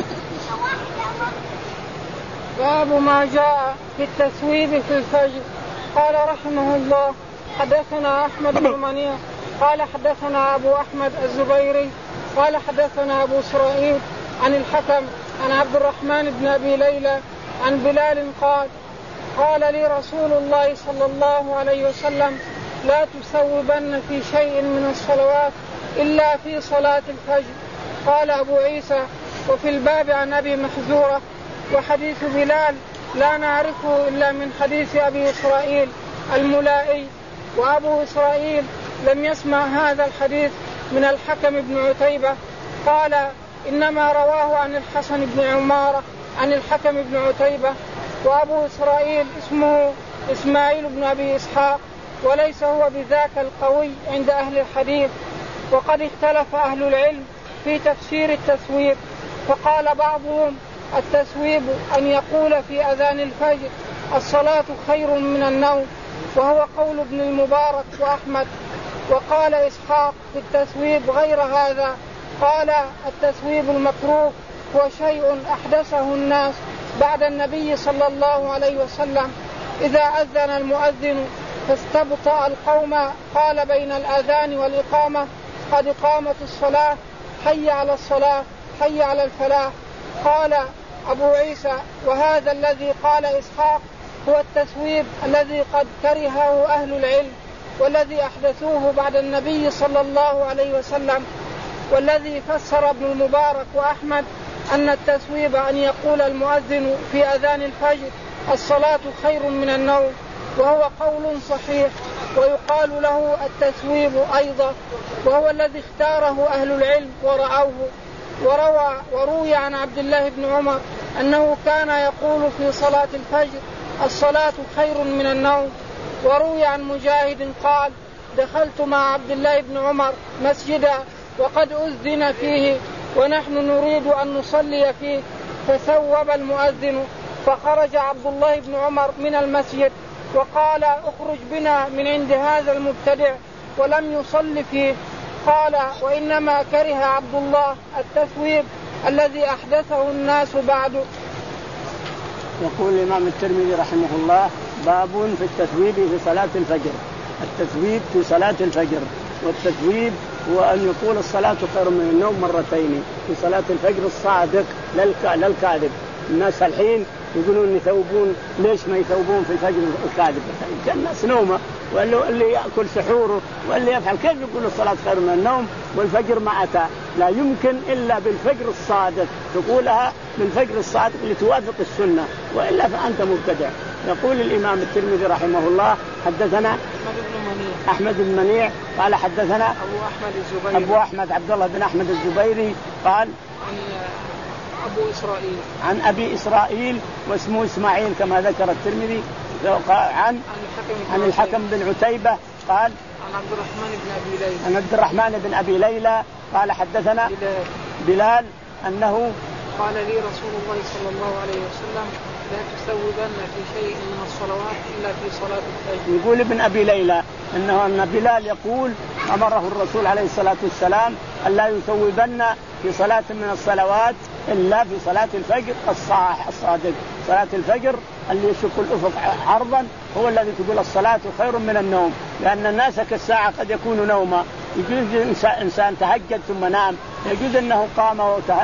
باب ما جاء في التثويب في الفجر. قال رحمه الله حدثنا أحمد بن منيع قال حدثنا أبو أحمد الزبيري قال حدثنا أبو إسرائيل عن الحكم عن عبد الرحمن بن أبي ليلى عن بلال قال قال لي رسول الله صلى الله عليه وسلم لا تثوبن في شيء من الصلوات إلا في صلاة الفجر. قال أبو عيسى وفي الباب عن أبي محذورة وحديث بلال لا نعرفه إلا من حديث أبي إسرائيل الملائي، وأبو إسرائيل لم يسمع هذا الحديث من الحكم بن عتيبة قال إنما رواه عن الحسن بن عمارة عن الحكم بن عتيبة. وأبو إسرائيل اسمه إسماعيل بن أبي إسحاق وليس هو بذاك القوي عند أهل الحديث. وقد اختلف أهل العلم في تفسير التثويب، فقال بعضهم التثويب أن يقول في أذان الفجر الصلاة خير من النوم، وهو قول ابن المبارك وأحمد. وقال إسحاق في التثويب غير هذا، قال التثويب المكروه هو شيء أحدثه الناس بعد النبي صلى الله عليه وسلم إذا أذن المؤذن فاستبطأ القوم قال بين الأذان والإقامة قد قامت الصلاة حي على الصلاة حي على الفلاح. قال أبو عيسى وهذا الذي قال إسحاق هو التثويب الذي قد كرهه أهل العلم والذي أحدثوه بعد النبي صلى الله عليه وسلم. والذي فسر ابن المبارك وأحمد أن التثويب أن يقول المؤذن في أذان الفجر الصلاة خير من النوم، وهو قول صحيح ويقال له التثويب أيضا، وهو الذي اختاره أهل العلم ورعوه. وروى وروي عن عبد الله بن عمر أنه كان يقول في صلاة الفجر الصلاة خير من النوم. وروي عن مجاهد قال دخلت مع عبد الله بن عمر مسجدا وقد أذن فيه ونحن نريد أن نصلي فيه فثوب المؤذن، فخرج عبد الله بن عمر من المسجد وقال اخرج بنا من عند هذا المبتدع، ولم يصل فيه. قال وإنما كره عبد الله التثويب الذي أحدثه الناس بعد. يقول الإمام الترمذي رحمه الله باب في التثويب في صلاة الفجر. التثويب في صلاة الفجر، والتثويب هو أن يقول الصلاة خير من النوم مرتين في صلاة الفجر الصادق لا الكاذب. الناس الحين يقولون يثوبون، ليش ما يثوبون في الفجر الكاذب؟ الناس نومه، واللي يأكل سحوره واللي يفعل، كيف يقول الصلاة خير من النوم والفجر ما أتى؟ لا يمكن إلا بالفجر الصادق تقولها بالفجر الصادق لتوافق السنة، وإلا فأنت مبتدع. يقول الإمام الترمذي رحمه الله حدثنا أحمد بن منيع قال حدثنا أبو أحمد الزبيري أبو أحمد عبد الله بن أحمد الزبيري قال عن أبو إسرائيل عن أبي إسرائيل واسمه إسماعيل كما ذكر الترمذي عن عن الحكم بن عتيبة قال عن عبد الرحمن بن أبي ليلى عن عبد الرحمن بن أبي ليلى قال حدثنا بلال, بلال أنه قال لي رسول الله صلى الله عليه وسلم لا تثوبن في شيء من الصلوات إلا في صلاة الفجر. يقول ابن أبي ليلى أنه أن بلال يقول أمره الرسول عليه الصلاة والسلام ألا يثوبن في صلاة من الصلوات إلا في صلاة الفجر الصاح الصادق. صلاة الفجر اللي يشق الأفق عرضا هو الذي تقول الصلاة خير من النوم، لأن الناس كالساعة قد يكون نوما. يجوز إنسان تهجد ثم نام، يجوز أنه قام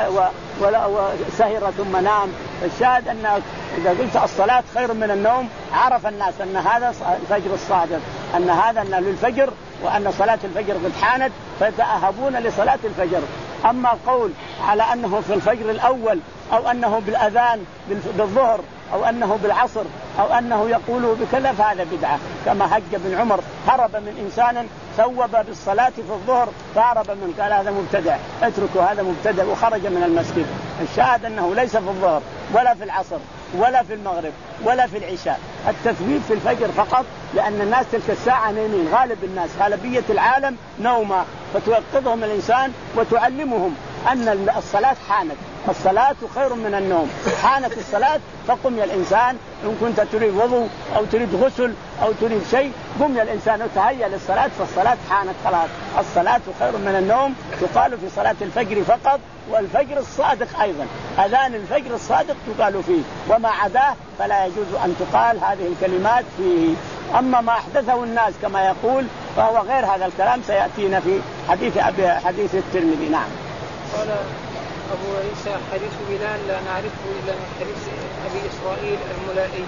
وسهر ثم نام. الشاهد أن إذا قلت الصلاة خير من النوم عرف الناس أن هذا الفجر الصادق، أن هذا أن للفجر، وأن صلاة الفجر قد حانت فيتأهبون لصلاة الفجر. أما القول على أنه في الفجر الأول أو أنه بالأذان بالظهر أو أنه بالعصر أو أنه يقول بكذا فهذا بدعة. كما هج بن عمر هرب من إنسان ثوب بالصلاة في الظهر فهرب من، قال هذا مبتدع اتركوا هذا مبتدع، وخرج من المسجد. الشاهد أنه ليس في الظهر ولا في العصر ولا في المغرب ولا في العشاء، التثويب في الفجر فقط، لأن الناس تلك الساعة نايمين، غالب الناس غالبية العالم نوما، فتوقظهم الإنسان وتعلمهم أن الصلاة حانت، الصلاة خير من النوم، حانت الصلاة فقم يا الإنسان إن كنت تريد وضوء أو تريد غسل أو تريد شيء، قم يا الإنسان وتهيأ للصلاة، فالصلاة حانت خلاص. الصلاة خير من النوم تقال في صلاة الفجر فقط، والفجر الصادق أيضا، أذان الفجر الصادق تقال فيه، وما عداه فلا يجوز أن تقال هذه الكلمات فيه. أما ما أحدثه الناس كما يقول فهو غير هذا الكلام، سيأتينا في حديث أبي حديث الترمذي. نعم. قال أبو عيسى حديث بلال لا نعرفه إلا من حديث أبي إسرائيل الملائي.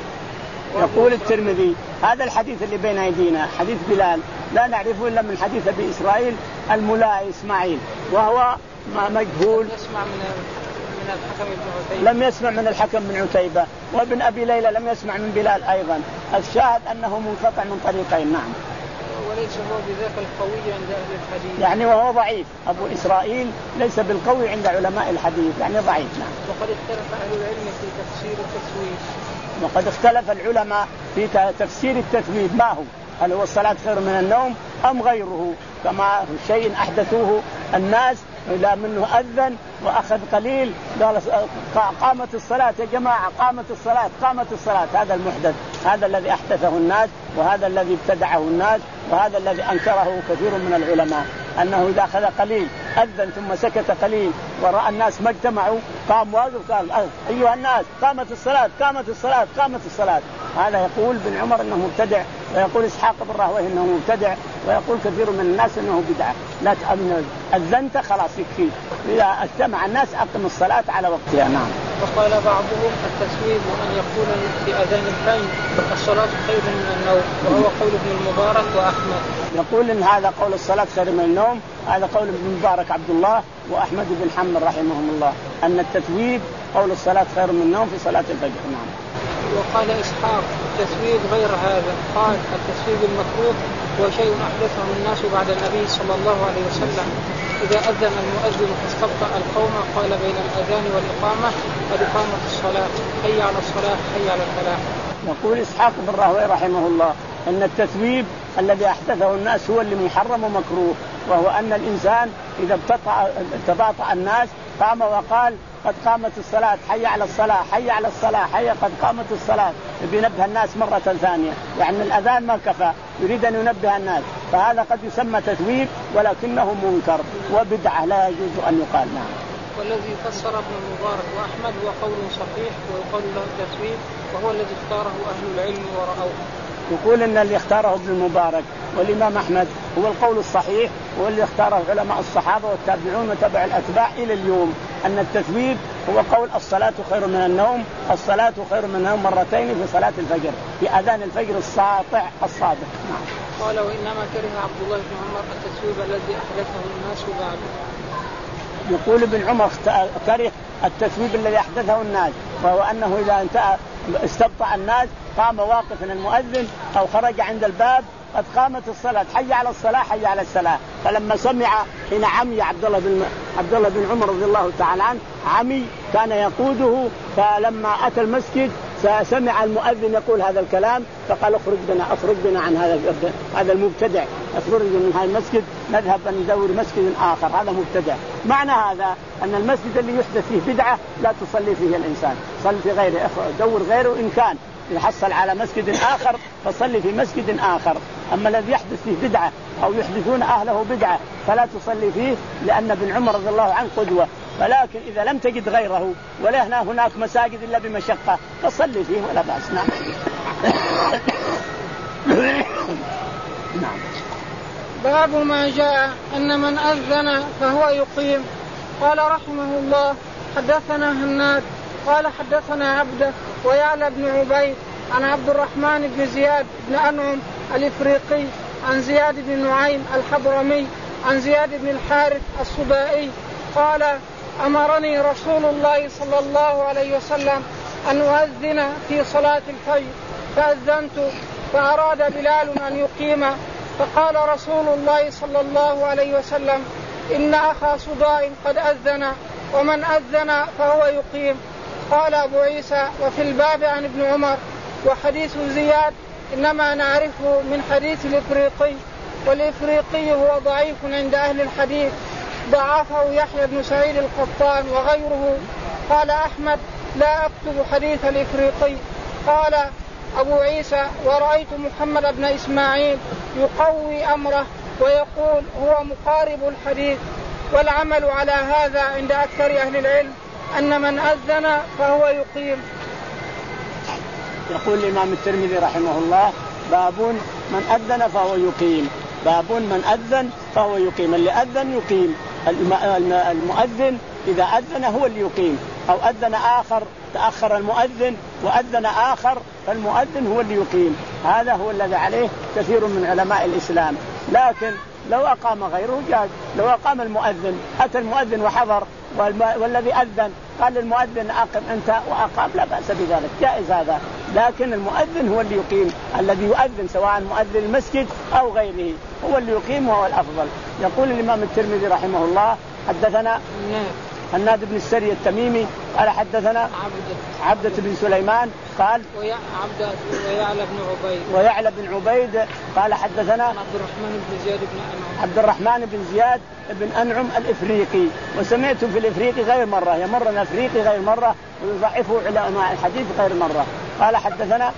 يقول الترمذي هذا الحديث اللي بين أيدينا حديث بلال لا نعرفه إلا من حديث أبي إسرائيل الملائي إسماعيل، وهو مجهول. يسمع من من الحكم بن عتيبة. لم يسمع من الحكم بن عتيبة، وابن أبي ليلى لم يسمع من بلال أيضا. الشاهد أنه منقطع من طريقين. نعم. وليس هو بذاك القوي عند أهل الحديث، يعني وهو ضعيف. أبو إسرائيل ليس بالقوي عند علماء الحديث، يعني ضعيف. نعم. وقد اختلف أهل العلم في تفسير التثويب. وقد اختلف العلماء في تفسير التثويب، ما هو؟ هل هو الصلاة خير من النوم أم غيره؟ كما شيء أحدثوه الناس إلى منه أذن وأخذ قليل قال قامت الصلاة يا جماعة، قامت الصلاة قامت الصلاة. هذا المحدث، هذا الذي أحدثه الناس، وهذا الذي ابتدعه الناس، وهذا الذي أنكره كثير من العلماء، أنه إذا أخذ قليل أذن ثم سكت قليل ورأى الناس ما اجتمعوا قام واقف قال أيها الناس قامت الصلاة قامت الصلاة قامت الصلاة. هذا يقول بن عمر أنه مبتدع، ويقول إسحاق بن راهويه أنه مبتدع، ويقول كثير من الناس أنه بدعة. لا تأمن أذنت خلاص يكفي، إذا اجتمع الناس أقم الصلاة على وقتها. نعم. وقال بعضهم التثويب أن يقول في أذان الحي الصلاة خير من النوم، وهو قول ابن المبارك وأحمد. يقول إن هذا قول الصلاة خير من النوم، هذا قول ابن المبارك عبد الله وأحمد بن حنبل رحمهم الله، أن التثويب قول الصلاة خير من النوم في صلاة الفجر. نعم. وقال إسحاق التثويب غير هذا، قال التثويب المكروه هو شيء أحدثه الناس بعد النبي صلى الله عليه وسلم، إذا أذن المؤذن فاستبطأ القوم قال بين الأذان والإقامة قد قامت الصلاة، حي على الصلاة حي على الفلاح. يقول إسحاق بن راهويه رحمه الله أن التثويب الذي أحدثه الناس هو اللي محرم ومكروه، وهو أن الإنسان إذا تباطأ الناس قام وقال قد قامت الصلاة حي على الصلاة حي على الصلاة حي قد قامت الصلاة، بينبه الناس مرة ثانية، يعني الأذان ما كفى، يريد أن ينبه الناس، فهذا قد يسمى تثويب ولكنه منكر وبدعة لا يجوز أن يقال. نعم. والذي فسر ابن المبارك وأحمد هو قول صحيح ويقال له التثويب، وهو الذي اختاره أهل العلم ورأوه. يقول إن اللي اختاره ابن المبارك والإمام أحمد هو القول الصحيح، واللي اختاره علماء الصحابة والتابعون وتبع الأتباع إلى اليوم، أن التثويب هو قول الصلاة خير من النوم، الصلاة خير من النوم مرتين في صلاة الفجر، في أذان الفجر الساطع الصادق. نعم. قال وإنما كره عبد الله بن عمر التثويب الذي أحدثه الناس بعده. يقول ابن عمر كره التثويب الذي أحدثه الناس، وهو أنه إذا انتهى استبطأ الناس قام واقفا المؤذن أو خرج عند الباب قد قامت الصلاة حي على الصلاة حي على الصلاة. فلما سمع حين عمي عبد الله بن عبد الله بن عمر رضي الله تعالى عنه، عمي كان يقوده، فلما أتى المسجد سمع المؤذن يقول هذا الكلام فقال اخرج بنا اخرج بنا عن هذا هذا المبتدع، اخرج من هذا المسجد نذهب ندور مسجد آخر، هذا مبتدع. معنى هذا أن المسجد اللي يحدث فيه بدعة لا تصلي فيه الإنسان، صلي في غيره، دور غيره إن كان يحصل على مسجد آخر فصلي في مسجد آخر. أما الذي يحدث فيه بدعة أو يحدثون أهله بدعة فلا تصلي فيه، لأن ابن عمر رضي الله عنه قدوة. ولكن إذا لم تجد غيره ولا هنا هناك مساجد إلا بمشقة فصلي فيه ولا بأس. نعم. نعم. باب ما جاء أن من أذن فهو يقيم. قال رحمه الله حدثنا هناد قال حدثنا عبده ويعلى بن عبيد عن عبد الرحمن بن زياد بن أنعم الإفريقي عن زياد بن نعيم الحضرمي عن زياد بن الحارث السبائي قال أمرني رسول الله صلى الله عليه وسلم أن أؤذن في صلاة الفجر فأذنت، فأراد بلال أن يقيم، فقال رسول الله صلى الله عليه وسلم إن أخا صداء قد أذن، ومن أذن فهو يقيم. قال أبو عيسى وفي الباب عن ابن عمر. وحديث زياد إنما نعرفه من حديث الإفريقي، والإفريقي هو ضعيف عند أهل الحديث ضعفه يحيى بن سعيد القطان وغيره. قال أحمد لا أكتب حديث الإفريقي. قال أبو عيسى ورأيت محمد بن إسماعيل يقوي أمره ويقول هو مقارب الحديث. والعمل على هذا عند أكثر أهل العلم أن من أذن فهو يقيم. يقول الإمام الترمذي رحمه الله باب من أذن فهو يقيم. باب من أذن فهو يقيم. اللي أذن يقيم. المؤذن إذا أذن هو اللي يقيم، أو أذن آخر تأخر المؤذن وأذن آخر فالمؤذن هو اللي يقيم. هذا هو الذي عليه كثير من علماء الإسلام. لكن لو أقام غيره جاز. لو أقام المؤذن أتى المؤذن وحضر والذي أذن قال للمؤذن أقم أنت وأقام لا بأس بذلك، جائز هذا. لكن المؤذن هو اللي يقيم، الذي يؤذن سواء مؤذن المسجد أو غيره هو اللي يقيم وهو الأفضل. يقول الإمام الترمذي رحمه الله حدثنا هناد بن السري التميمي قال حدثنا عبدة بن سليمان قال ويعلى بن عبيد ويعلى بن عبيد قال حدثنا عبد الرحمن بن زياد بن أنعم عبد الرحمن بن زياد بن أنعم الإفريقي. وسمعت في الإفريقي غير مرة، يمر الإفريقي غير مرة ويضعفه علماء الحديث غير مرة. قال حدثنا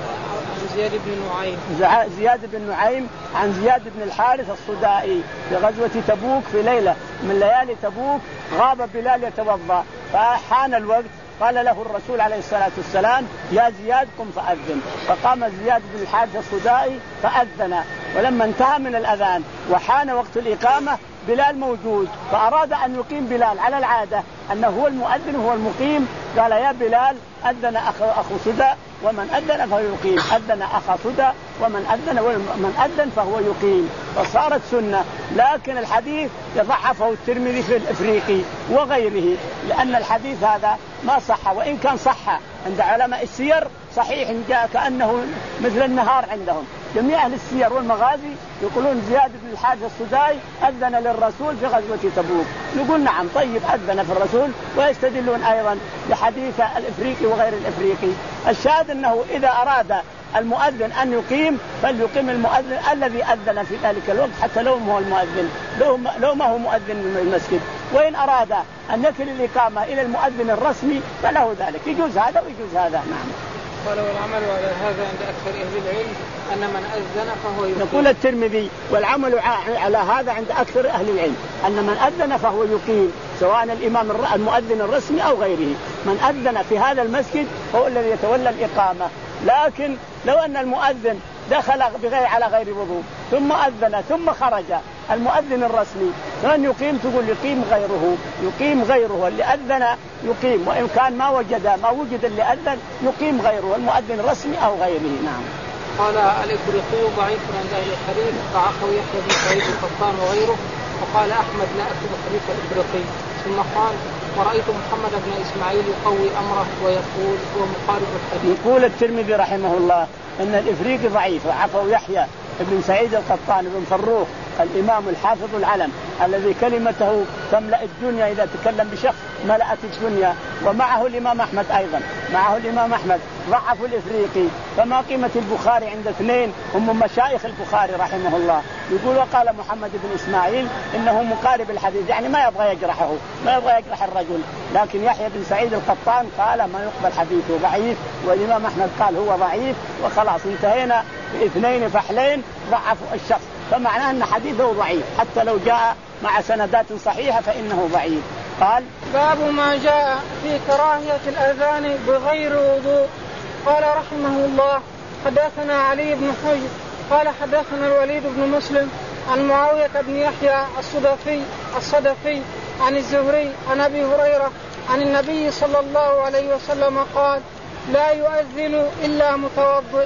زياد بن نعيم زياد بن نعيم عن زياد بن الحارث الصدائي في غزوة تبوك في ليلة من ليالي تبوك غاب بلال يتوضأ فحان الوقت قال له الرسول عليه الصلاة والسلام يا زياد قم فأذن. فقام زياد بن الحارث الصدائي فأذن. ولما انتهى من الأذان وحان وقت الإقامة بلال موجود فأراد أن يقيم بلال على العادة أنه هو المؤذن وهو المقيم. قال يا بلال أذن أخو, أخو سدى ومن أذن فهو يقيم، أذن أخا سدى ومن أذن ومن أذن فهو يقيم. فصارت سنة. لكن الحديث يضعفه الترمذي في الإفريقي وغيره لأن الحديث هذا ما صح، وإن كان صح عند علماء السير صحيح جاء كأنه مثل النهار عندهم. جميع أهل السير والمغازي يقولون زياد بن الحارث الصدائي أذن للرسول في غزوة تبوك. نقول نعم طيب أذن في الرسول، ويستدلون أيضا بحديث الإفريقي وغير الإفريقي. الشاهد أنه إذا أراد المؤذن أن يقيم فليقيم المؤذن الذي أذن في ذلك الوقت حتى لو ما هو المؤذن لو ما, لو ما هو مؤذن من المسجد. وإن أراد أن يكل الإقامة إلى المؤذن الرسمي فله ذلك، يجوز هذا ويجوز هذا. نعم. قال والعمل على هذا عند أكثر أهل العلم أن من أذن فهو يقيم. يقول الترمذي والعمل على هذا عند أكثر أهل العلم أن من أذن فهو يقيم سواء الإمام المؤذن الرسمي أو غيره. من أذن في هذا المسجد هو الذي يتولى الإقامة. لكن لو أن المؤذن دخل بغير على غير وضوء ثم أذن ثم خرج المؤذن الرسمي فمن يقيم تقول يقيم غيره يقيم غيره اللي أذن يقيم، وإن كان ما وجد ما وجد اللي أذن يقيم غيره المؤذن الرسمي أو غيره. نعم. قال الإفريقي ضعيف عند أهل الحديث ضعفه يحيى بن سعيد القطان وغيره. وقال أحمد لا أكتب حديث الإفريقي. ثم قال ورأيت محمد بن إسماعيل يقوي أمره ويقول هو مقارب الحديث. يقول الترمذي رحمه الله أن الإفريقي ضعيف عفوا يحيى بن سعيد القطان بن فروخ الإمام الحافظ العلم الذي كلمته تملأ الدنيا إذا تكلم بشخص ملأت الدنيا. ومعه الإمام أحمد أيضا معه الإمام أحمد ضعف الإفريقي. فما قيمة البخاري عند اثنين هم مشايخ البخاري رحمه الله. يقول وقال محمد بن إسماعيل إنه مقارب الحديث يعني ما يبغى يجرحه ما يبغى يجرح الرجل. لكن يحيى بن سعيد القطان قال ما يقبل حديثه ضعيف، والإمام أحمد قال هو ضعيف، وخلاص انتهينا باثنين فحلين ضعفوا الشخص. فمعناه أن حديثه ضعيف حتى لو جاء مع سندات صحيحة فإنه ضعيف. قال باب ما جاء في كراهية الأذان بغير وضوء. قال رحمه الله حدثنا علي بن حجر قال حدثنا الوليد بن مسلم عن معاوية بن يحيى الصدفي الصدفي عن الزهري عن أبي هريرة عن النبي صلى الله عليه وسلم قال لا يؤذن إلا متوضئ.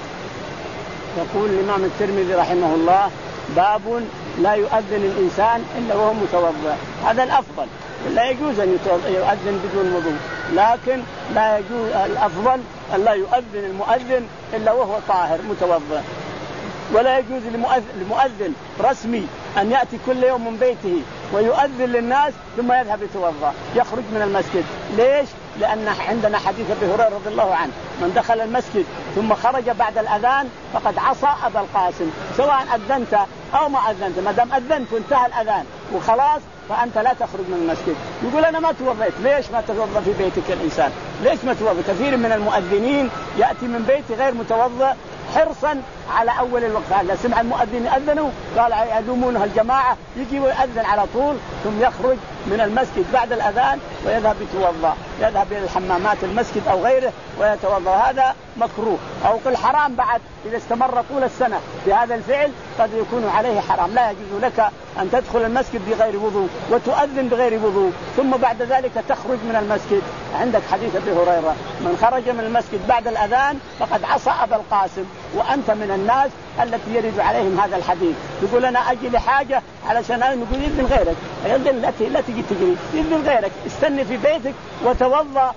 يقول الإمام الترمذي رحمه الله باب لا يؤذن الإنسان إلا وهو متوضئ. هذا الأفضل، لا يجوز أن يؤذن بدون وضوء، لكن لا يجوز الأفضل أن لا يؤذن المؤذن إلا وهو طاهر متوضئ. ولا يجوز لمؤذن رسمي أن يأتي كل يوم من بيته ويؤذن للناس ثم يذهب يتوضأ يخرج من المسجد. ليش؟ لأن عندنا حديث أبي هريرة رضي الله عنه من دخل المسجد ثم خرج بعد الأذان فقد عصى أبا القاسم. سواء أذنت أو ما أذنت ما دام أذنت وانتهى الأذان وخلاص فأنت لا تخرج من المسجد. يقول أنا ما توضيت. ليش ما تتوضأ في بيتك الإنسان؟ ليش ما توضأ؟ كثير من المؤذنين يأتي من بيته غير متوضأ حرصا على أول الوقت. هذا سمع المؤذن يأذنوا قال يدومونها الجماعة، يجي ويأذن على طول ثم يخرج من المسجد بعد الأذان ويذهب يتوضأ، يذهب إلى الحمامات المسجد أو غيره ويتوضأ. هذا مكروه أو قل حرام بعد إذا استمر طول السنة بهذا الفعل قد يكون عليه حرام. لا يجوز لك أن تدخل المسجد بغير وضوء وتؤذن بغير وضوء ثم بعد ذلك تخرج من المسجد. عندك حديث أبي هريرة من خرج من المسجد بعد الأذان فقد عصى أبا القاسم، وأنت من الناس التي يرد عليهم هذا الحديث. يقول أنا أجي لحاجة علشان نقول يذن غيرك، التي لا تجي تجري يذن غيرك، استني في بيتك وتوضأ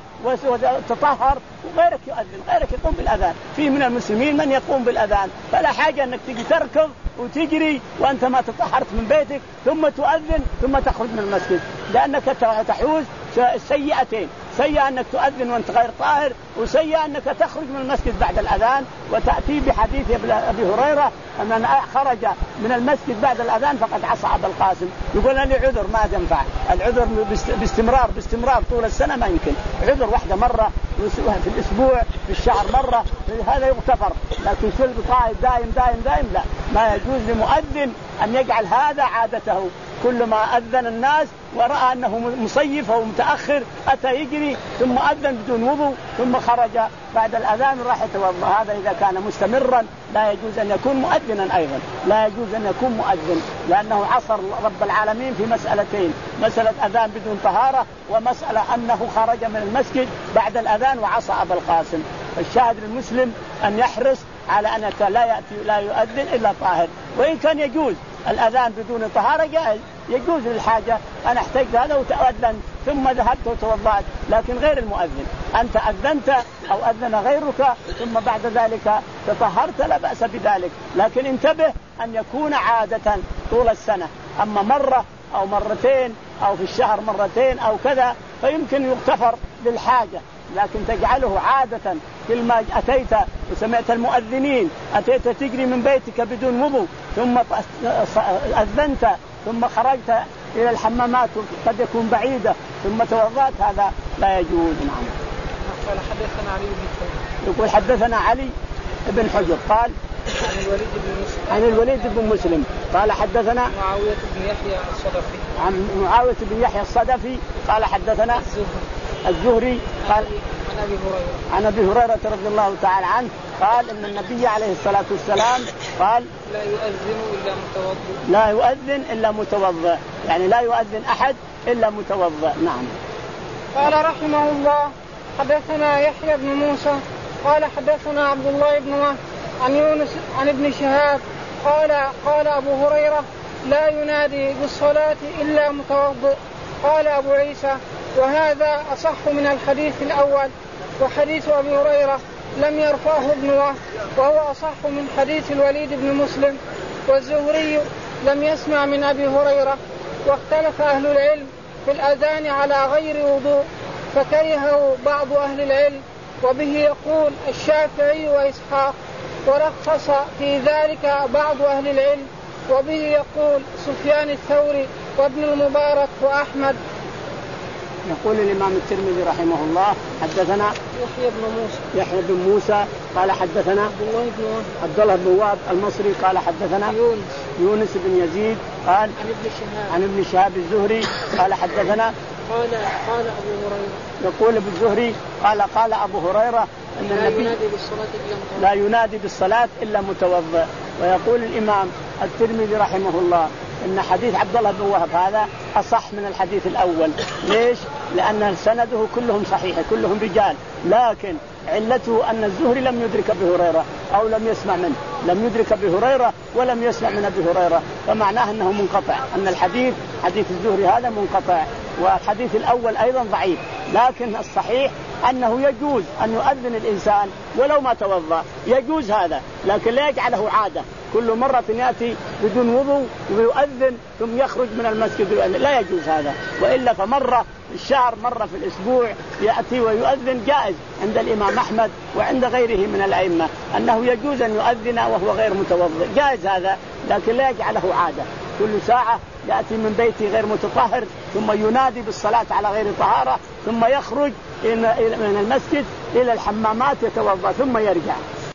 وتطهر وغيرك يؤذن، غيرك يقوم بالأذان. في من المسلمين من يقوم بالأذان، فلا حاجة أنك تجي تركض وتجري وأنت ما تطهرت من بيتك ثم تؤذن ثم تخرج من المسجد، لأنك تحوز سيئتين: سيئة أنك تؤذن وأنت غير طاهر، وسيئة أنك تخرج من المسجد بعد الأذان. وتأتي بحديث أبي هريرة أن من خرج من المسجد بعد الأذان فقد عصى أبا القاسم. يقول أنا عذر ما تنفع، العذر باستمرار باستمرار طول السنة ما يمكن. عذر واحدة مرة في الأسبوع في الشهر مرة هذا يغتفر، لكن كل طائف دائم دائم دائم لا، ما يجوز لمؤذن أن يجعل هذا عادته. كل ما أذن الناس ورأى أنه مصيف أو متأخر أتى يجري ثم أذن بدون وضوء ثم خرج بعد الأذان راح يتوضأ. هذا إذا كان مستمرا لا يجوز أن يكون مؤذنا أيضا، لا يجوز أن يكون مؤذن، لأنه عصر رب العالمين في مسألتين: مسألة أذان بدون طهارة، ومسألة أنه خرج من المسجد بعد الأذان وعصى أبا القاسم. فالشاهد للمسلم أن يحرص على أنك لا يأتي لا يؤذن إلا طاهر. وإن كان يجوز الأذان بدون طهارة جائز، يجوز للحاجة أنا احتجت هذا وتأذن ثم ذهبت وتوضأت، لكن غير المؤذن أنت أذنت أو أذن غيرك ثم بعد ذلك تطهرت لا بأس بذلك، لكن انتبه أن يكون عادة طول السنة. أما مرة أو مرتين أو في الشهر مرتين أو كذا فيمكن يغتفر للحاجة، لكن تجعله عادة. كل ما أتيت وسمعت المؤذنين أتيت تجري من بيتك بدون وضوء ثم أذنت ثم خرجت إلى الحمامات قد يكون بعيدة ثم توضأت، هذا لا يجوز. نعم. قال حدثنا علي بن حجر. يقول حدثنا علي بن حجر قال عن الوليد بن مسلم عن الوليد بن مسلم قال حدثنا معاوية بن يحيى الصدفي عن معاوية بن يحيى الصدفي قال حدثنا الزهري قال عن أبي هريرة عن أبي هريرة رضي الله تعالى عنه قال إن النبي عليه الصلاة والسلام قال لا يؤذن إلا متوضئ لا يؤذن إلا متوضئ، يعني لا يؤذن أحد إلا متوضئ. نعم. قال رحمه الله حدثنا يحيى بن موسى قال حدثنا عبد الله بن وهب عن يونس عن ابن شهاب قال قال أبو هريرة لا ينادي بالصلاة إلا متوضئ. قال أبو عيسى وهذا أصح من الحديث الأول، وحديث أبي هريرة لم يرفعه ابن وهب وهو أصح من حديث الوليد بن مسلم. والزهري لم يسمع من أبي هريرة. واختلف أهل العلم في الأذان على غير وضوء فكرهه بعض أهل العلم، وبه يقول الشافعي وإسحاق، ورخص في ذلك بعض أهل العلم، وبه يقول سفيان الثوري وابن المبارك وأحمد. يقول الإمام الترمذي رحمه الله حدثنا يحيى بن موسى يحيى بن موسى قال حدثنا عبد الله بن وهب عبد الله بن وهب المصري قال حدثنا يونس يونس بن يزيد قال عن ابن شهاب عن ابن شهاب الزهري قال حدثنا قال قال أبو هريرة يقول ابن الزهري قال قال أبو هريرة أن لا النبي ينادي بالصلاة إلا متوضئ لا ينادي بالصلاة إلا متوضئ. ويقول الإمام الترمذي رحمه الله إن حديث عبد الله بن وهب هذا أصح من الحديث الأول. ليش؟ لأن سنده كلهم صحيح كلهم رجال، لكن علته أن الزهري لم يدرك أبي هريرة أو لم يسمع منه، لم يدرك أبي هريرة ولم يسمع من أبي هريرة، فمعناه أنه منقطع، أن الحديث حديث الزهري هذا منقطع. والحديث الأول أيضا ضعيف، لكن الصحيح أنه يجوز أن يؤذن الإنسان ولو ما توضأ، يجوز هذا، لكن لا يجعله عادة كل مرة يأتي بدون وضوء ويؤذن ثم يخرج من المسجد، لا يجوز هذا. وإلا فمرة في الشهر مرة في الأسبوع يأتي ويؤذن جائز عند الإمام أحمد وعند غيره من الأئمة أنه يجوز أن يؤذن وهو غير متوضئ، جائز هذا، لكن لا يجعله عادة. كل ساعة يأتي من بيته غير متطهر ثم ينادي بالصلاة على غير طهارة ثم يخرج من المسجد إلى الحمامات يتوضأ ثم يرجع.